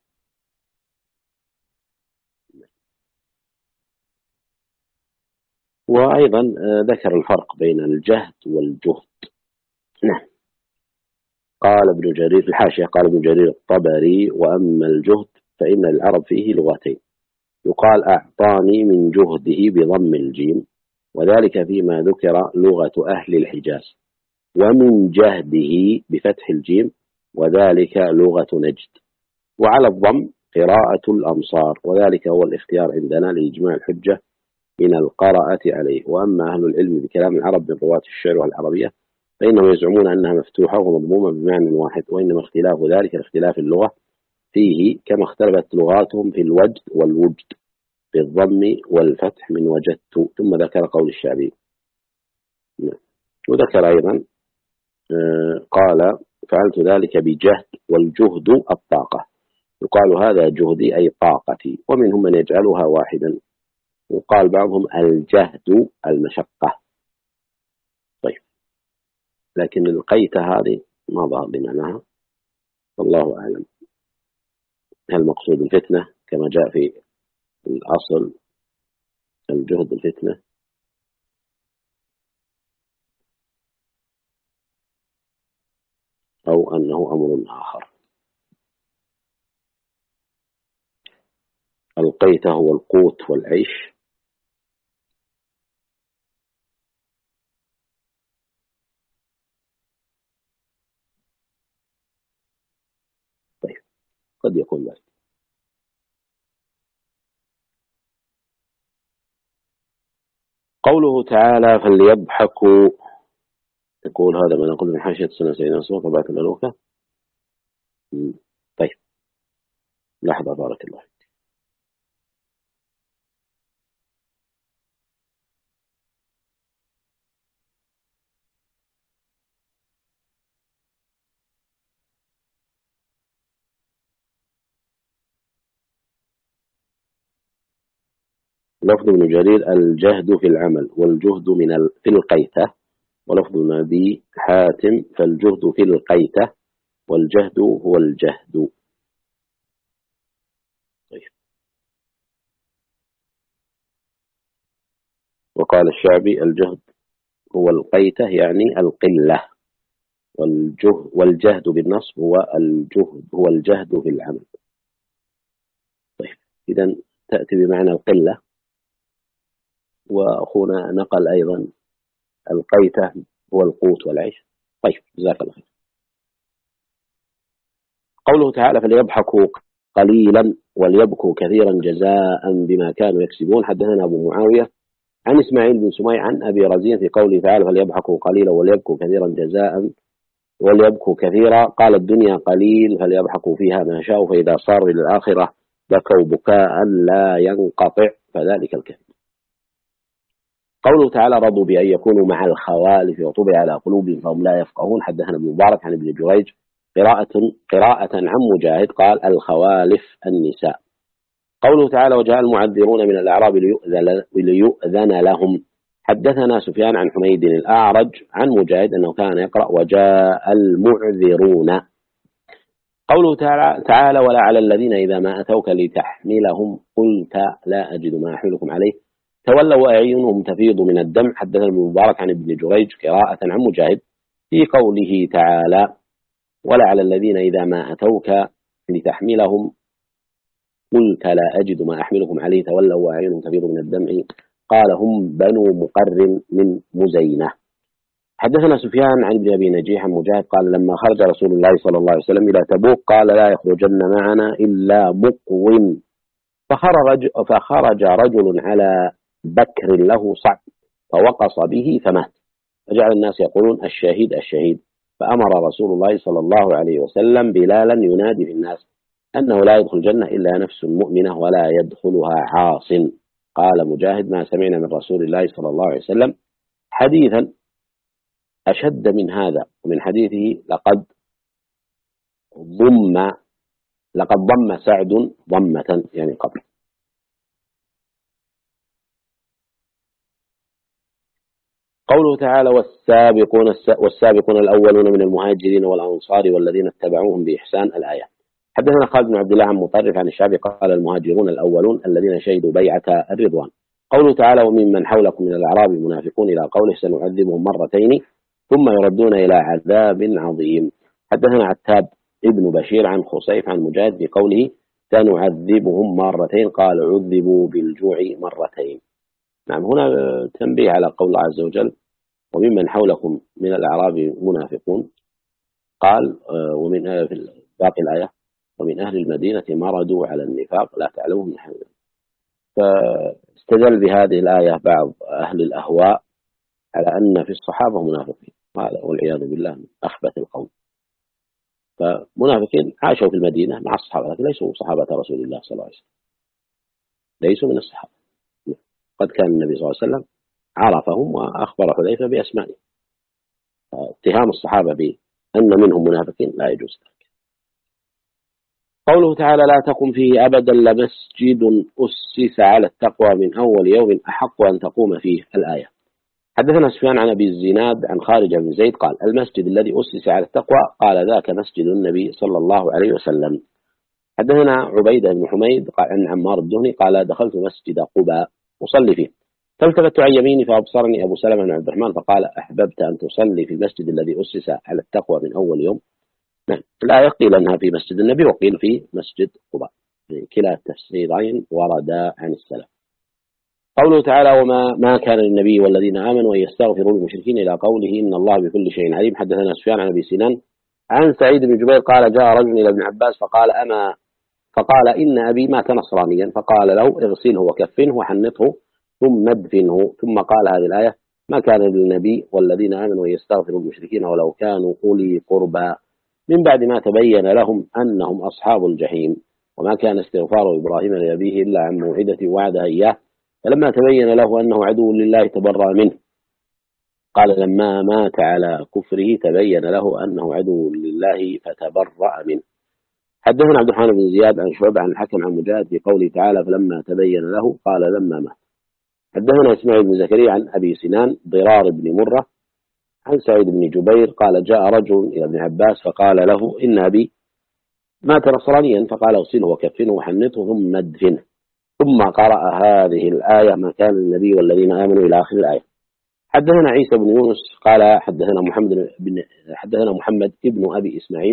وأيضا ذكر الفرق بين الجهد والجهد. نعم. قال ابن جرير في الحاشية قال ابن جرير الطبري وأما الجهد فإن العرب فيه لغتين: يقال أعطاني من جهده بضم الجيم وذلك فيما ذكر لغة أهل الحجاز، ومن جهده بفتح الجيم وذلك لغة نجد، وعلى الضم قراءة الأمصار وذلك هو الاختيار عندنا لإجماع الحجة من القراءة عليه. وأما أهل العلم بكلام العرب من رواة الشعر والعربية فإنهم يزعمون أنها مفتوحة ومضمومة بمعنى واحد، وإنما اختلاف ذلك اختلاف اللغة فيه كما اختلفت لغاتهم في الوجد والوجد بالضم والفتح من وجدت. ثم ذكر قول الشعبي. وذكر أيضا قال فعلت ذلك بجهد والجهد الطاقة، يقال هذا جهدي أي طاقتي، ومنهم من يجعلها واحدا، وقال بعضهم الجهد المشقة. طيب لكن القيتة هذه ما ظهر بمعناها والله أعلم. هل المقصود الفتنة كما جاء في الأصل الجهد الفتنة أو أنه أمر آخر؟ القيتة هو القوت والعيش. طيب قد يكون ذلك. قوله تعالى فليضحكوا، يقول هذا ما نقول من حاشية سنة سيدنا رسول طبعة الألوفة. طيب لحظة بارك الله. لفظ ابن جرير الجهد في العمل والجهد في القيتة، ولفظ ابن أبي حاتم فالجهد في القيتة والجهد هو الجهد. طيب. وقال الشعبي الجهد هو القيتة يعني القلة، والجهد بالنصب هو الجهد في العمل. طيب إذا تأتي بمعنى القلة، وأخونا نقل أيضا القيتة هو القوت والعيش. طيب جزاك الله خير. قوله تعالى فليضحكوا قليلا وليبكوا كثيرا جزاء بما كانوا يكسبون. حدثنا أبو معاوية عن إسماعيل بن سميع عن أبي رزين في قوله تعالى فليضحكوا قليلا وليبكوا كثيرا جزاء وليبكوا كثيرا، قال الدنيا قليل فليضحكوا فيها ما شاءوا، فإذا صار إلى الآخرة بكوا بكاء لا ينقطع فذلك الكثير. قوله تعالى رضوا بأن يكونوا مع الخوالف وطبع على قلوبهم فهم لا يفقهون. حدثنا ابن مبارك عن ابن جريج قراءة عن مجاهد قال الخوالف النساء. قوله تعالى وجاء المعذرون من الأعراب ليؤذن لهم. حدثنا سفيان عن حميد الأعرج عن مجاهد أنه كان يقرأ وجاء المعذرون. قوله تعالى ولا على الذين إذا ما أتوك لتحملهم قلت لا أجد ما أحملكم عليه تولوا وأعينهم تفيض من الدم. حدثنا ابن مبارك عن ابن جريج قراءة عن مجاهد في قوله تعالى ولا على الذين إذا ما أتوك لتحملهم قلت لا أجد ما أحملكم عليه تولوا وأعينهم تفيض من الدمع قال هم بنو مقر من مزينة. حدثنا سفيان عن ابن أبي نجيح عن مجاهد قال لما خرج رسول الله صلى الله عليه وسلم إلى تبوك قال لا يخرجن معنا إلا مقوم، فخرج رجل على بكر له صعب فوقص به فمات، فجعل الناس يقولون الشهيد الشهيد، فأمر رسول الله صلى الله عليه وسلم بلالا ينادي في الناس أنه لا يدخل الجنة إلا نفس مؤمنة ولا يدخلها عاص. قال مجاهد ما سمعنا من رسول الله صلى الله عليه وسلم حديثا أشد من هذا، ومن حديثه لقد ضم سعد ضمة يعني قبل. قوله تعالى والسابقون الأولون من المهاجرين والأنصار والذين اتبعوهم بإحسان الآية. حدثنا خالد بن عبد الله عن مطرف عن الشعبي قال المهاجرون الأولون الذين شهدوا بيعة الرضوان. قوله تعالى وممن حولكم من الأعراب المنافقون إلى قوله سنعذبهم مرتين ثم يردون إلى عذاب عظيم. حدثنا عتاب ابن بشير عن خصيف عن مجاهد بقوله سنعذبهم مرتين قال عذبوا بالجوع مرتين. نعم هنا تنبيه على قول الله عز وجل وممن حولكم من الأعراب منافقون، قال ومن في باقي الآية ومن أهل المدينة مردوا على النفاق لا تعلمهم نحن. فاستدل بهذه الآية بعض أهل الأهواء على أن في الصحابة منافقين، والعياذ بالله من أخبث القوم. فمنافقين عاشوا في المدينة مع الصحابة لكن ليسوا صحابة رسول الله صلى الله عليه وسلم، ليسوا من الصحابة. قد كان النبي صلى الله عليه وسلم عرفهم وأخبر حذيفة بأسمائهم. اتهام الصحابة بأن منهم منافقين لا يجوز ذلك. قوله تعالى لا تقم فيه أبدا لمسجد أسس على التقوى من أول يوم أحق أن تقوم فيه الآية. حدثنا سفيان عن أبي الزناد عن خارج بن زيد قال المسجد الذي أسس على التقوى قال ذاك مسجد النبي صلى الله عليه وسلم. حدثنا عبيدة بن حميد قال عن عمار الدهني قال دخلت مسجد قباء أصلي فيه فالتفت عن يميني فأبصرني أبو سلمة بن عبد الرحمن فقال أحببت أن تصلي في المسجد الذي أسس على التقوى من أول يوم. لا يقيل أنها في مسجد النبي وقيل في مسجد قباء، كلا التفسيرين وردا عن السلف. قوله تعالى وما كان للنبي والذين آمنوا أن يستغفروا للمشركين إلى قوله إن الله بكل شيء عليم. حدثنا سفيان عن أبي سنان عن سعيد بن جبير قال جاء رجل إلى ابن عباس فقال إن أبي مات نصرانيا فقال له اغسله وكفنه وحنطه ثم ادفنه. ثم قال هذه الآية: ما كان للنبي والذين آمنوا يستغفروا المشركين ولو كانوا أولي قربى من بعد ما تبين لهم أنهم أصحاب الجحيم، وما كان استغفار إبراهيم لأبيه إلا عن موعدة وعدها إياه، فلما تبين له أنه عدو لله تبرأ منه. قال: لما مات على كفره تبين له أنه عدو لله فتبرأ منه. حدثنا عبد الرحمن بن زياد عن شعبة عن الحكم عن مجاهد في قوله تعالى: فلما تبين له قال لما مات. حدثنا إسماعيل بن زكريا عن أبي سنان ضرار بن مرة عن سعيد بن جبير قال: جاء رجل إلى ابن عباس فقال له: إن أبي مات نصرانيا، فقال: اغسله وكفنه وحنطه ثم ادفنه. ثم قرأ هذه الآية: ما كان للنبي والذين آمنوا إلى آخر الآية. حدثنا عيسى بن يونس قال: حدثنا محمد ابن أبي إسماعيل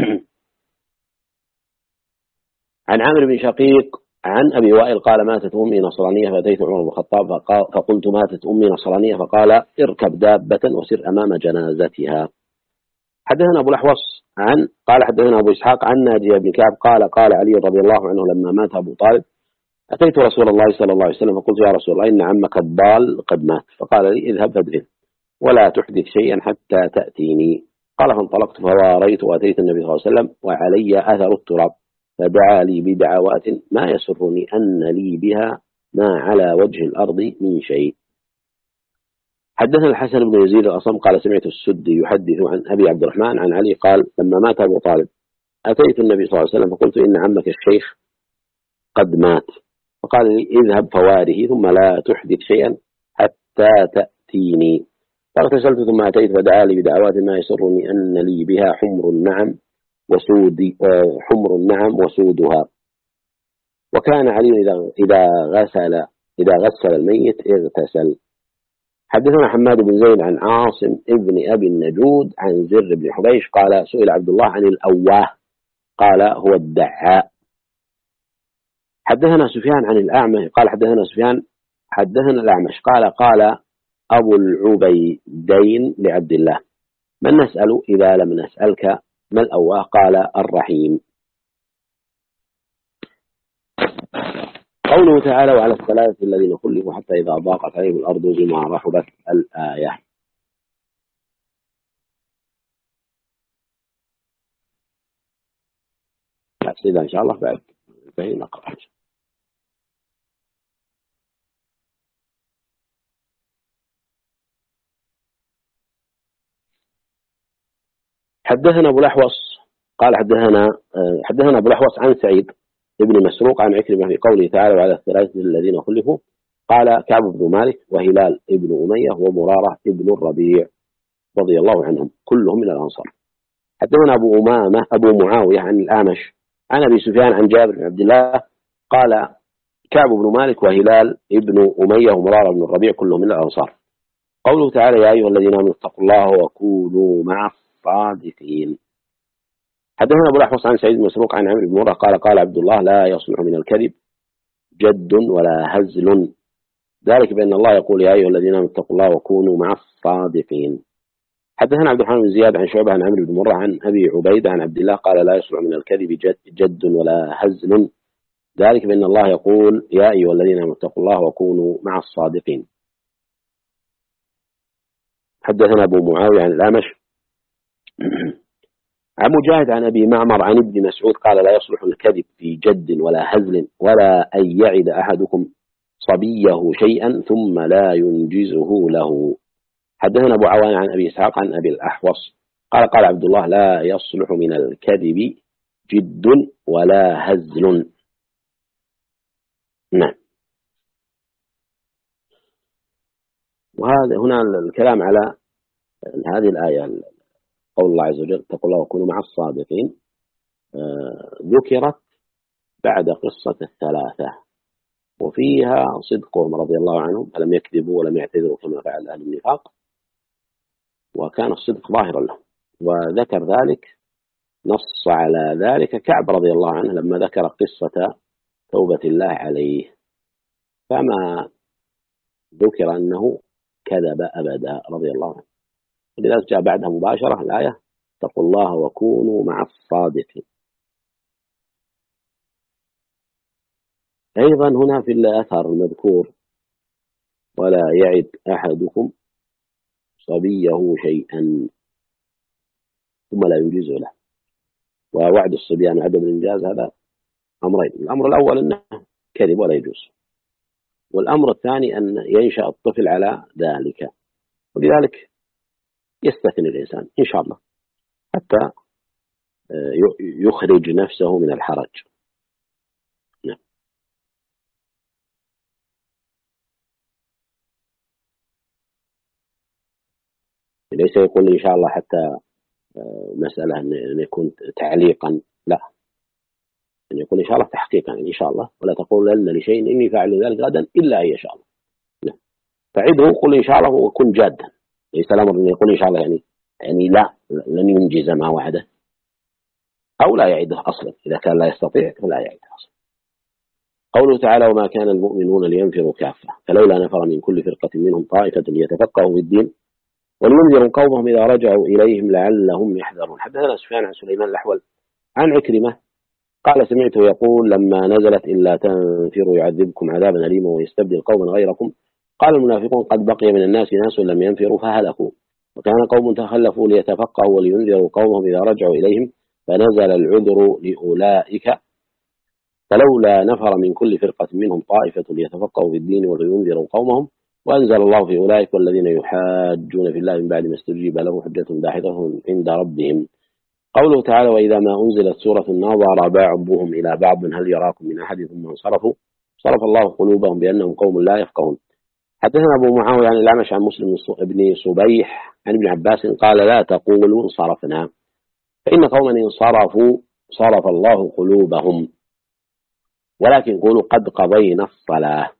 عن عامر بن شقيق عن أبي وائل قال: ماتت أمي نصرانية فأتيت عمر بن الخطاب فقلت: ماتت أمي نصرانية، فقال: اركب دابة وسر أمام جنازتها. حدثنا أبو الأحوص قال: حدثنا أبو إسحاق عن ناجي بن كعب قال علي رضي الله عنه: لما مات أبو طالب أتيت رسول الله صلى الله عليه وسلم فقلت: يا رسول الله، إن عمك الضال قد مات. فقال لي: اذهب فادفنه ولا تحدث شيئا حتى تأتيني. قال: فانطلقت فواريت وأتيت النبي صلى الله عليه وسلم وعلي أثر التراب، فدعا لي بدعوات ما يسرني أن لي بها ما على وجه الأرض من شيء. حدثنا الحسن بن يزيد الأصم قال: سمعت السدي يحدث عن أبي عبد الرحمن عن علي قال: لما مات أبو طالب أتيت النبي صلى الله عليه وسلم فقلت: إن عمك الشيخ قد مات. فقال لي: اذهب فواره ثم لا تحدث شيئا حتى تأتيني. فاغتسلت ثم أتيت فدعا لي بدعوات ما يسرني أن لي بها حمر النعم وسودها. وكان علي إذا غسل الميت اغتسل. حدثنا حماد بن زيد عن عاصم ابن أبي النجود عن زر بن حبيش قال: سئل عبد الله عن الأواه قال: هو الدعاء. حدثنا سفيان عن الأعمش قال: حدثنا الأعمش قال أبو العبيدين لعبد الله: من نسأل إذا لم نسألك؟ ما الأواه؟ قال: الرحيم. قوله تعالى: وعلى الثلاثة الذين خلفوا حتى إذا ضاقت عليهم الأرض بما رحبت. الآية. إذا إن شاء الله بعد نقرأ. حدثنا أبو الأحوص قال: حدثنا أبو الأحوص عن سعيد ابن مسروق عن عكرمة في قوله تعالى: وعلى الثلاثة الذين خلفوا. قال كعب بن مالك وهلال ابن أمية ومرارة ابن الربيع رضي الله عنهم كلهم من الأنصار. حدثنا أبو معاوية عن الأعمش عن أبي سفيان عن جابر بن عبد الله قال كعب بن مالك وهلال ابن أمية ومرارة ابن الربيع كلهم من الأنصار. قوله تعالى: يا أيها الذين آمنوا اتقوا الله وكونوا مع الصادقين. حدثنا أبو الأحوص عن سعيد بن مسروق عن عمرو بن مرة قال عبد الله: لا يصلح من الكذب جد ولا هزل، ذلك بأن الله يقول: يا أيها الذين آمنوا اتقوا الله وكونوا مع الصادقين. حدثنا عبد الرحمن بن زياد عن شعبة عن عمرو بن مرة عن أبي عبيدة عن عبد الله قال: لا يصلح من الكذب جد ولا هزل، ذلك بأن الله يقول: يا أيها الذين آمنوا اتقوا الله وكونوا مع الصادقين. حدثنا أبو معاوية عن الأعمش عن مجاهد عن أبي معمر عن ابن مسعود قال: لا يصلح الكذب في جد ولا هزل، ولا أن يعد أحدكم صبيه شيئا ثم لا ينجزه له. حدثنا أبو عوان عن أبي إسحاق عن أبي الأحوص قال عبد الله: لا يصلح من الكذب جد ولا هزل. نعم. وهذا هنا الكلام على هذه الآية، قول الله عز وجل: اتقوا الله وكونوا مع الصادقين، ذكرت بعد قصة الثلاثة وفيها صدقهم رضي الله عنهم، فلم يكذبوا ولم يعتذروا كما فعل أهل النفاق، وكان الصدق ظاهرا له. وذكر ذلك، نص على ذلك كعب رضي الله عنه لما ذكر قصة توبة الله عليه، فما ذكر أنه كذب أبدا رضي الله عنه. لذلك جاء بعدها مباشرة الآية: اتقوا الله وكونوا مع الصادقين. أيضا هنا في الأثر المذكور ولا يعد أحدكم صبيه شيئا ثم لا يجيز له. ووعد الصبيان عدم الإنجاز هذا أمرين: الأمر الأول أنه كذب ولا يجوز، والأمر الثاني أن ينشأ الطفل على ذلك، ولذلك يستثني الإنسان إن شاء الله حتى يخرج نفسه من الحرج. نعم. ليس يقول إن شاء الله حتى مسألة أن يكون تعليقا، لا، أن يكون إن شاء الله تحقيقا إن شاء الله، ولا تقولن لشيء إني فاعل ذلك غدا إلا أن يشاء الله. نعم. فعده قل إن شاء الله وكن جادا، ليس الأمر أن يقول إن شاء الله يعني لا لن ينجز ما وعده، أو لا يعده أصلا، إذا كان لا يستطيع فلا يعده أصلا. قوله تعالى: وما كان المؤمنون لينفروا كافة فلولا نفر من كل فرقة منهم طائفة ليتفقهوا في الدين ولينذروا قومهم إذا رجعوا إليهم لعلهم يحذرون. حدثنا سفيان عن سليمان الأحول عن عكرمة قال: سمعته يقول لما نزلت إلا تنفروا يعذبكم عذابا أليما ويستبدل قوما غيركم قال المنافقون: قد بقي من الناس ناس لم ينفروا فهلكوا، وكان قوم تخلفوا ليتفقهوا ولينذروا قومهم إذا رجعوا إليهم فنزل العذر لأولئك فلولا نفر من كل فرقة منهم طائفة ليتفقهوا في الدين ولينذروا قومهم وأنزل الله في أولئك والذين يحاجون في الله من بعد ما استجيب له حجة داحضة عند ربهم. قوله تعالى: وإذا ما أنزلت سورة نظر بعضهم إلى بعض هل يراكم من أحد ثم انصرفوا صرف الله قلوبهم بأنهم قوم لا يفقهون. حدثنا أبو معاوية عن الأعمش عن مسلم بن صبيح عن ابن عباس قال: لا تقولوا انصرفنا فإن قوما انصرفوا صرف الله قلوبهم، ولكن قولوا قد قضينا الصلاة.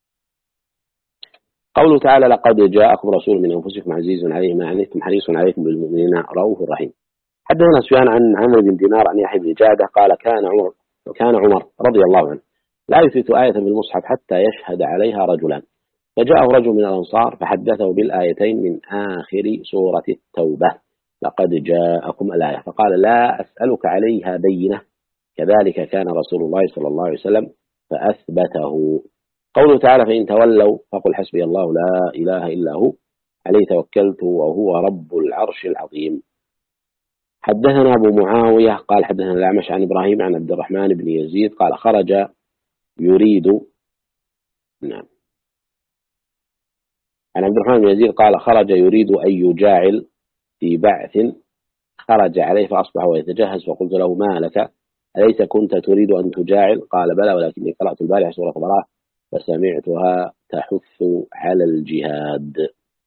قوله تعالى: لقد جاءكم رسول من أنفسكم عزيز عليه ما عنتم حريص عليكم بالمؤمنين رؤوف رحيم. حدثنا سفيان عن عمرو بن دينار عن يحيى بن جادة قال: كان عمر رضي الله عنه لا يثبت آية في المصحف حتى يشهد عليها رجلان، فجاءه رجل من الأنصار فحدثه بالآيتين من آخر سورة التوبة: لقد جاءكم الآية، فقال: لا أسألك عليها بينة، كذلك كان رسول الله صلى الله عليه وسلم، فأثبته. قوله تعالى: فإن تولوا فقل حسبي الله لا إله إلا هو عليه توكلت وهو رب العرش العظيم. حدثنا أبو معاوية قال: حدثنا الأعمش عن إبراهيم عن عبد الرحمن بن يزيد قال: خرج يريد نعم عن عبد الرحمن بن يزيد قال: خرج يريد أن يجاعل في بعث خرج عليه فأصبح ويتجهز، فقلت له: ما لك؟ أليس كنت تريد أن تجاعل؟ قال: بلى، ولكني قرأت البارحة سورة براءة فسمعتها تحث على الجهاد.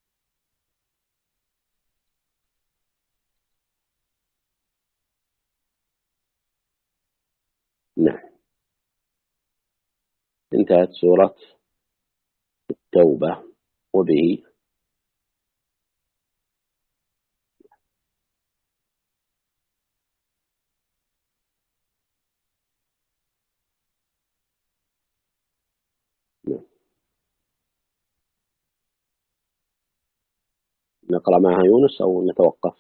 نعم. انتهت سورة التوبة وبه نعم. نقرأ معها يونس أو نتوقف؟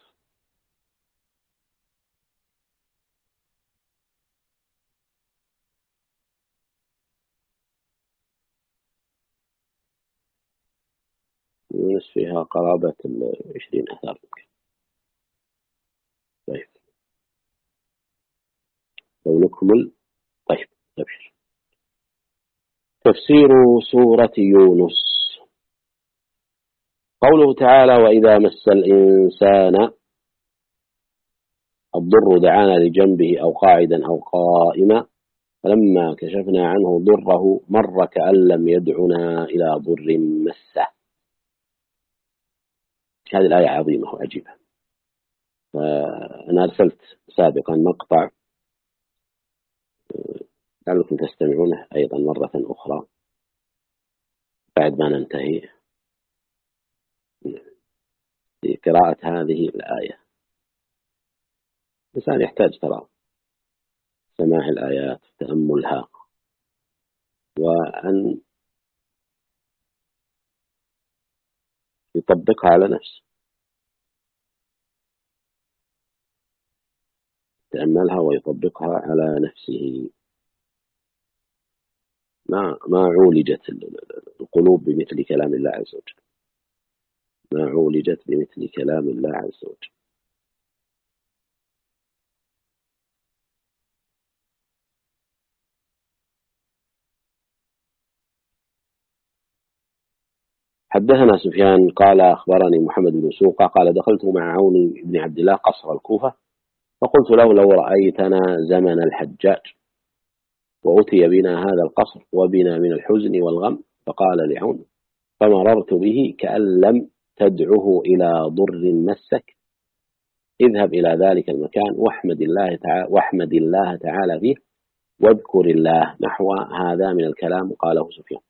يونس فيها قرابة 20 أثر. طيب لو نكمل. طيب أبشر. تفسير سورة يونس. قوله تعالى: وإذا مس الإنسان الضر دعانا لجنبه أو قاعدا أو قائما فلما كشفنا عنه ضره مر كأن لم يدعنا إلى ضر مسه. هذه الآية عظيمة وعجيبة. أنا أرسلت سابقا مقطع لعلكم تستمعونه أيضا مرة أخرى بعد ما ننتهي لقراءة هذه الآية. الإنسان يحتاج ترى سماع الآيات تأملها وأن يطبقها على نفسه، يتأملها ويطبقها على نفسه. ما عولجت القلوب بمثل كلام الله عز وجل، ما عولجت بمثل كلام الله عز وجل. حدثنا سفيان قال أخبرني محمد بن سوقة قال دخلت مع عون بن عبد الله قصر الكوفة فقلت له لو رأيتنا زمن الحجاج وأتي بنا هذا القصر وبنا من الحزن والغم، فقال لعون فمررت به كأن لم تدعه إلى ضر مسك، اذهب إلى ذلك المكان واحمد الله تعالى فيه واذكر الله، نحو هذا من الكلام قاله سفيان.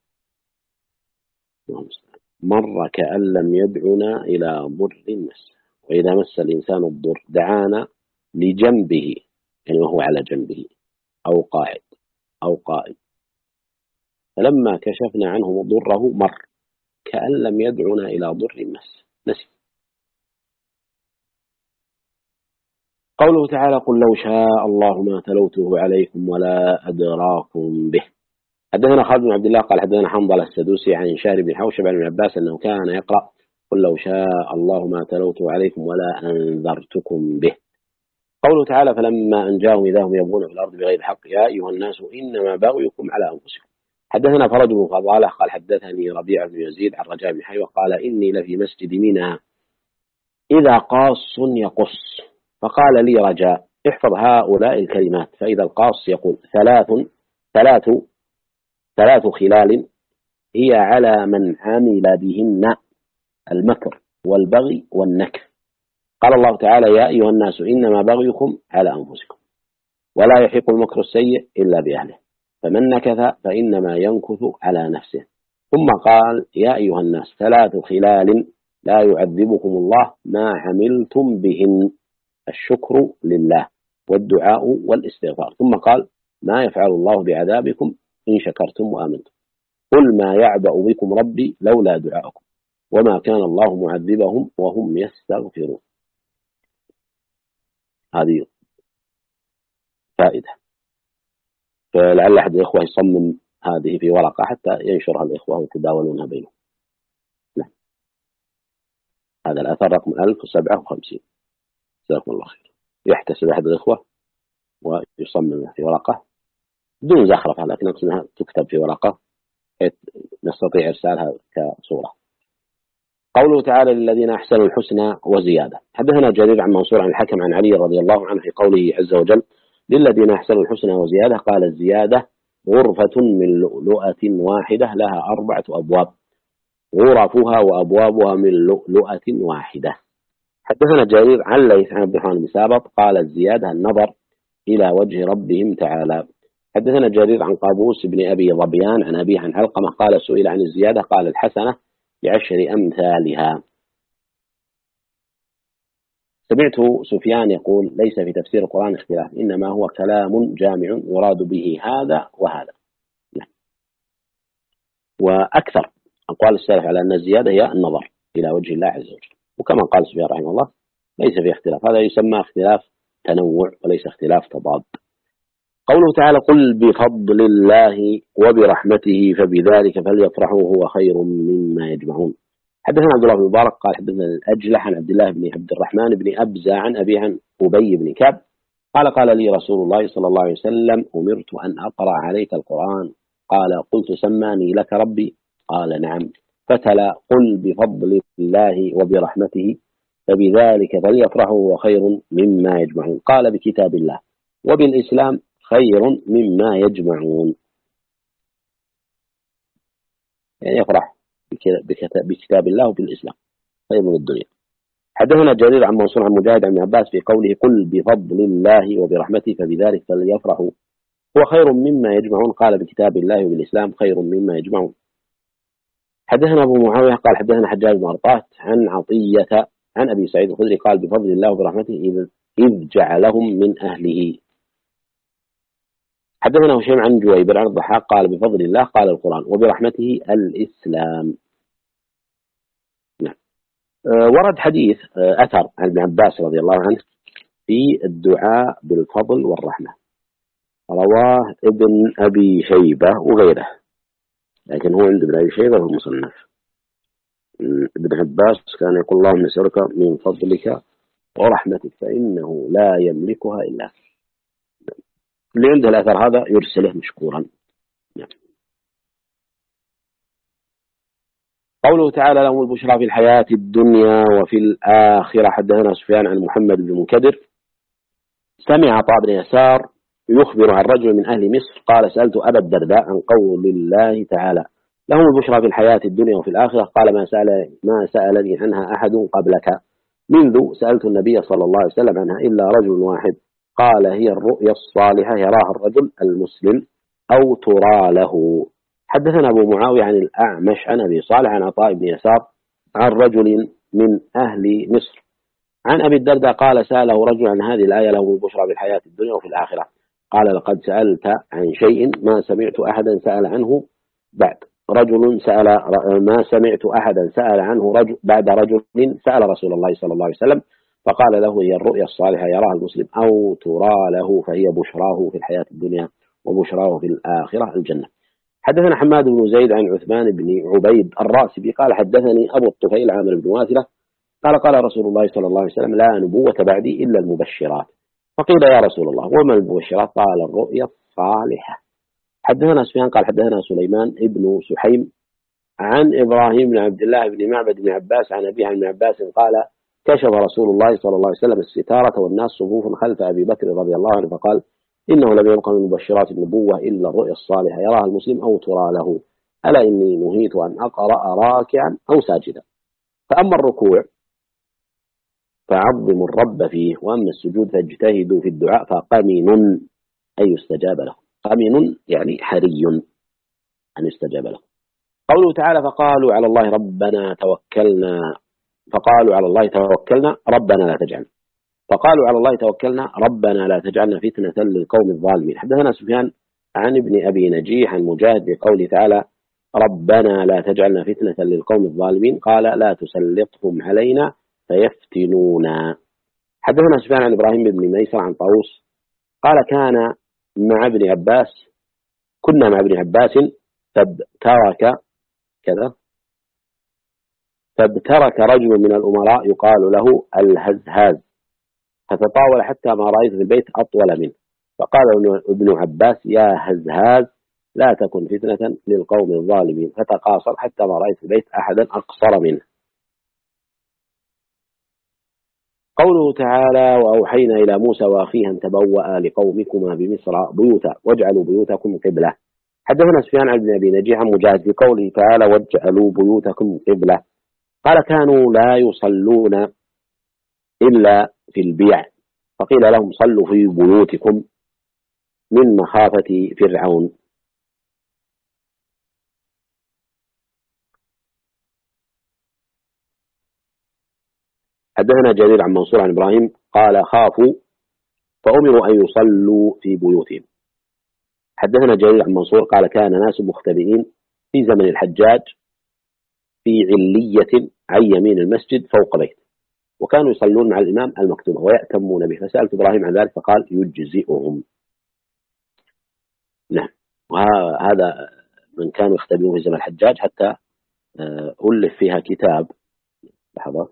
مر كأن لم يدعنا إلى ضر مس، وإذا مس الإنسان الضر دعانا لجنبه، يعني وهو على جنبه أو قاعد أو قائم، فلما كشفنا عنه ضره مر كأن لم يدعنا إلى ضر مس، نسي. قوله تعالى قل لو شاء الله ما تلوته عليكم ولا أدراكم به. حدثنا خالد بن عبد الله قال حدثنا حنظلة السدوسي عن شهر بن حوشب عن ابن عباس أنه كان يقرأ قل لو شاء الله ما تلوته عليكم ولا أنذرتكم به. قوله تعالى فلما أنجاهم إذا هم يبغون في الأرض بغير حق يا أيها الناس إنما بغيكم على أنفسكم. حدثنا فرج بن فضالة قال حدثني ربيع بن يزيد عن رجاء بن حيوة قال إني لفي مسجد منى إذا قاص يقص، فقال لي رجاء احفظ هؤلاء الكلمات، فإذا القاص يقول ثلاث خلال هي على من عمل بهن المكر والبغي والنكر. قال الله تعالى يا أيها الناس إنما بغيكم على أنفسكم ولا يحق المكر السيء إلا بأهله، فمن نكث فإنما ينكث على نفسه. ثم قال يا أيها الناس 3 خلال لا يعذبكم الله ما عملتم بهن، الشكر لله والدعاء والاستغفار. ثم قال ما يفعل الله بعذابكم إن شكرتم وآمنتم، قل ما يعبأ بكم ربي لولا دعاءكم وما كان الله معذبهم وهم يستغفرون. هذه فائدة، فلعل أحد الإخوة يصمم هذه في ورقة حتى ينشرها الإخوة ويتداولونها بينهم. نعم. هذا الأثر رقم 1057. جزاكم الله خير. يحتسب أحد الإخوة ويصممها في ورقة بدون زخرفة، لكن أقصد أنها تكتب في ورقة نستطيع إرسالها كصورة. قوله تعالى للذين أحسنوا الحسنى وزيادة. حدثنا جرير عن منصور عن الحكم عن علي رضي الله عنه في قوله عز وجل للذين أحسنوا الحسنى وزيادة، قال الزيادة غرفة من لؤلؤة واحدة لها 4 أبواب غرفها وأبوابها من لؤلؤة واحدة. حدثنا جرير عن ليث عن عبد الرحمن بن ثابت قال الزيادة النظر إلى وجه ربهم تعالى. حدثنا جرير عن قابوس بن أبي ظبيان عن أبيه عن علقمة قال سئل عن الزيادة قال الحسنة ب10 أمثالها. سمعت سفيان يقول ليس في تفسير القرآن اختلاف، إنما هو كلام جامع يراد به هذا وهذا. وأكثر أقوال السلف على أن الزيادة هي النظر إلى وجه الله عز وجل، وكما قال سفيان رحمه الله ليس في اختلاف، هذا يسمى اختلاف تنوع وليس اختلاف تضاد. قوله تعالى قل بفضل الله وبرحمته فبذلك فليفرحوا هو خير مما يجمعون. حدثنا عبد الله بن مبارك قال حدثنا الأجلح عن عبد الله بن عبد الرحمن بن أبزة عن أبي عن أبي بن كعب قال لي رسول الله صلى الله عليه وسلم أمرت أن أقرأ عليك القرآن، قال قلت سماني لك ربي، قال نعم، فتلا قل بفضل الله وبرحمته فبذلك فليفرحوا هو خير مما يجمعون، قال بكتاب الله وبالإسلام خير مما يجمعون، يعني يفرح بكتاب الله وبالإسلام خير من الدنيا. حدثنا جرير عن منصور عن مجاهد عن عباس في قوله قل بفضل الله وبرحمته فبذلك فليفرحوا هو خير مما يجمعون، قال بكتاب الله وبالإسلام خير مما يجمعون. حدثنا أبو معاوية قال حدثنا حجاج بن أرطاة عن عطية عن أبي سعيد الخدري قال بفضل الله وبرحمته إذ جعلهم من أهله. حدثنا هشام عن جويبر عن الضحاك قال بفضل الله قال القرآن وبرحمته الإسلام. نعم. ورد حديث أثر عن ابن عباس رضي الله عنه في الدعاء بالفضل والرحمة، رواه ابن أبي شيبة وغيره لكن هو عند ابن أبي شيبة في المصنف. ابن عباس كان يقول اللهم نسألك من فضلك ورحمتك فإنه لا يملكها إلا أنت. اللي عنده الأثر هذا يرسله مشكورا. قوله تعالى لهم البشرى في الحياة الدنيا وفي الآخرة. حدثنا سفيان عن محمد بن منكدر سمع عطاء بن يسار يخبر عن رجل من أهل مصر قال سألت أبا الدرداء عن قول الله تعالى لهم البشرى في الحياة الدنيا وفي الآخرة قال ما سألني عنها أحد قبلك منذ سألت النبي صلى الله عليه وسلم عنها إلا رجل واحد قال هي الرؤيا الصالحة يراها الرجل المسلم أو ترى له. حدثنا أبو معاوية عن الأعمش عن أبي صالح عن عطاء بن يسار عن رجل من أهل مصر عن أبي الدرداء قال سأله رجل عن هذه الآية له البشرى بالحياة الدنيا وفي الآخرة قال لقد سألت عن شيء ما سمعت أحدا سأل عنه بعد رجل سأل ما سمعت أحدا سأل عنه بعد رجل سأل رسول الله صلى الله عليه وسلم فقال له هي الرؤيا الصالحة يراها المسلم أو ترى له فهي بشراه في الحياة الدنيا وبشراه في الآخرة الجنة. حدثنا حماد بن زيد عن عثمان بن عبيد الراسبي قال حدثني أبو الطفيل عامر بن واثلة قال رسول الله صلى الله عليه وسلم لا نبوة بعدي إلا المبشرات. فقيل يا رسول الله وما المبشرات؟ قال الرؤيا الصالحة. حدثنا سفيان قال حدثنا سليمان ابن سحيم عن إبراهيم بن عبد الله بن معبد بن عباس عن أبيه عن ابن عباس قال كشف رسول الله صلى الله عليه وسلم الستارة والناس صفوف خلف أبي بكر رضي الله عنه فقال إنه لم يبقى من مبشرات النبوة إلا الرؤيا الصالحة يراها المسلم أو ترى له ألا إني نهيت أن أقرأ راكعا أو ساجدا. فأما الركوع فعظموا الرب فيه وأما السجود فاجتهدوا في الدعاء فقمن أن يستجاب له. قمن يعني حري أن يستجاب له. قوله تعالى فقالوا على الله توكلنا ربنا لا تجعلنا. فقالوا على الله توكلنا ربنا لا تجعلنا فتنة للقوم الظالمين. حدثنا سفيان عن ابن أبي نجيح عن مجاهد بقوله تعالى ربنا لا تجعلنا فتنة للقوم الظالمين قال لا تسلطهم علينا فيفتنونا. حدثنا سفيان عن إبراهيم بن ميسر عن طاووس قال كنا مع ابن عباس فابترك رجل من الأمراء يقال له الهزهاز فتطاول حتى ما رأيت في البيت أطول منه فقال ابن عباس يا هزهاز لا تكن فتنة للقوم الظالمين فتقاصر حتى ما رأيت في البيت أحدا أقصر منه. قوله تعالى وأوحينا إلى موسى وأخيه أن تبوأ لقومكما بمصر بيوتا واجعلوا بيوتكم قبلة. حدثنا سفيان عن ابن أبي نجيح عن مجاهد في قوله تعالى واجعلوا بيوتكم قبلة قال كانوا لا يصلون إلا في البيع فقيل لهم صلوا في بيوتكم من مخافة فرعون. حدثنا جرير عن منصور عن إبراهيم قال خافوا فأمروا أن يصلوا في بيوتهم. حدثنا جرير عن منصور قال كان ناس مختبئين في زمن الحجاج في علية عن يمين المسجد فوق بيت وكانوا يصلون مع الإمام المكتوبة ويأتمون به فسألت إبراهيم عن ذلك فقال يجزئهم. نعم وهذا من كانوا يختبئون في زمن الحجاج حتى ألف فيها كتاب لحظات.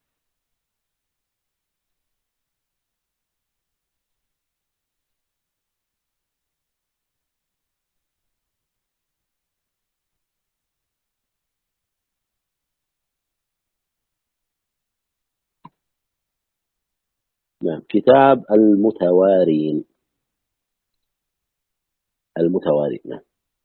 نعم كتاب المتوارين نعم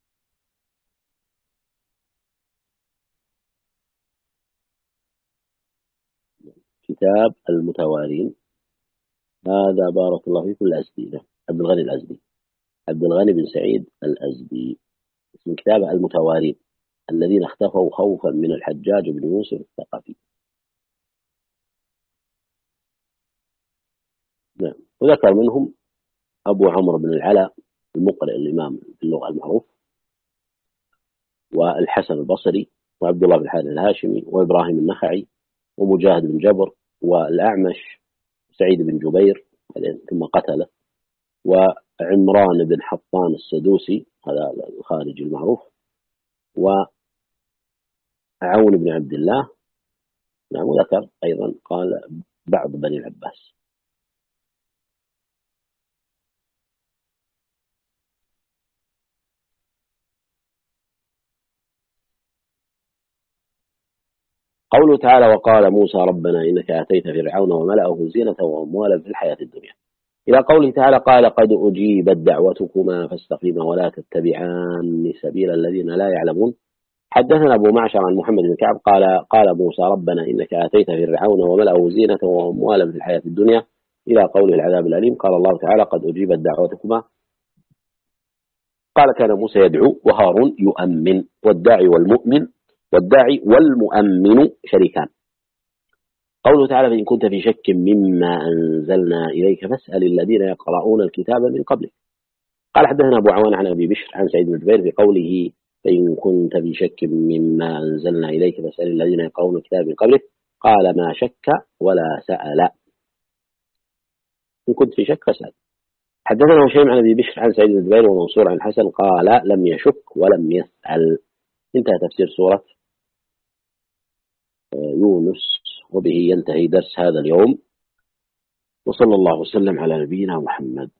كتاب المتوارين هذا بارك الله فيكم الأزدي عبد الغني الأزدي عبد الغني بن سعيد الأزدي اسم كتابه المتوارين الذين اختفوا خوفا من الحجاج بن يوسف الثقفي. نعم وذكر منهم أبو عمرو بن العلاء المقرئ الإمام باللغة المعروف والحسن البصري وعبد الله بن الحارث الهاشمي وإبراهيم النخعي ومجاهد بن جبر والأعمش سعيد بن جبير ثم قتله وعمران بن حطان السدوسي هذا الخارجي المعروف وعون بن عبد الله. نعم، وذكر أيضا قال بعض بني العباس. قوله تعالى: وقال موسى ربنا إنك آتيت فرعون وملأه زينة وأموالا في الحياة الدنيا، إلى قوله تعالى: قال قد أجيبت دعوتكما فاستقيما ولا تتبعان سبيل الذين لا يعلمون. حدثنا أبو معشر عن محمد بن كعب قال موسى ربنا إنك آتيت فرعون وملأه زينة وأموالا في الحياة الدنيا، إلى قوله العذاب الأليم. قال الله تعالى: قد أجيبت دعوتكما. قال كان موسى يدعو وهارون يؤمن، والداعي والمؤمن شريكان. قوله تعالى: فإن كنت في شك مما أنزلنا إليك فاسأل الذين يقرؤون الكتاب من قبلك. قال حدثنا أبو عوان عن أبي بشر عن سعيد بن جبير في قوله: فإن كنت في شك مما أنزلنا إليك فاسأل الذين يقرؤون الكتاب من قبلك. قال ما شك ولا سأل. إن كنت في شك فاسأل. حدثنا هشيم عن أبي بشر عن سعيد بن جبير ومنصور عن الحسن قال لم يشك ولم يسأل. انتهى تفسير سورة يونس، وبه ينتهي درس هذا اليوم، وصلى الله وسلم على نبينا محمد.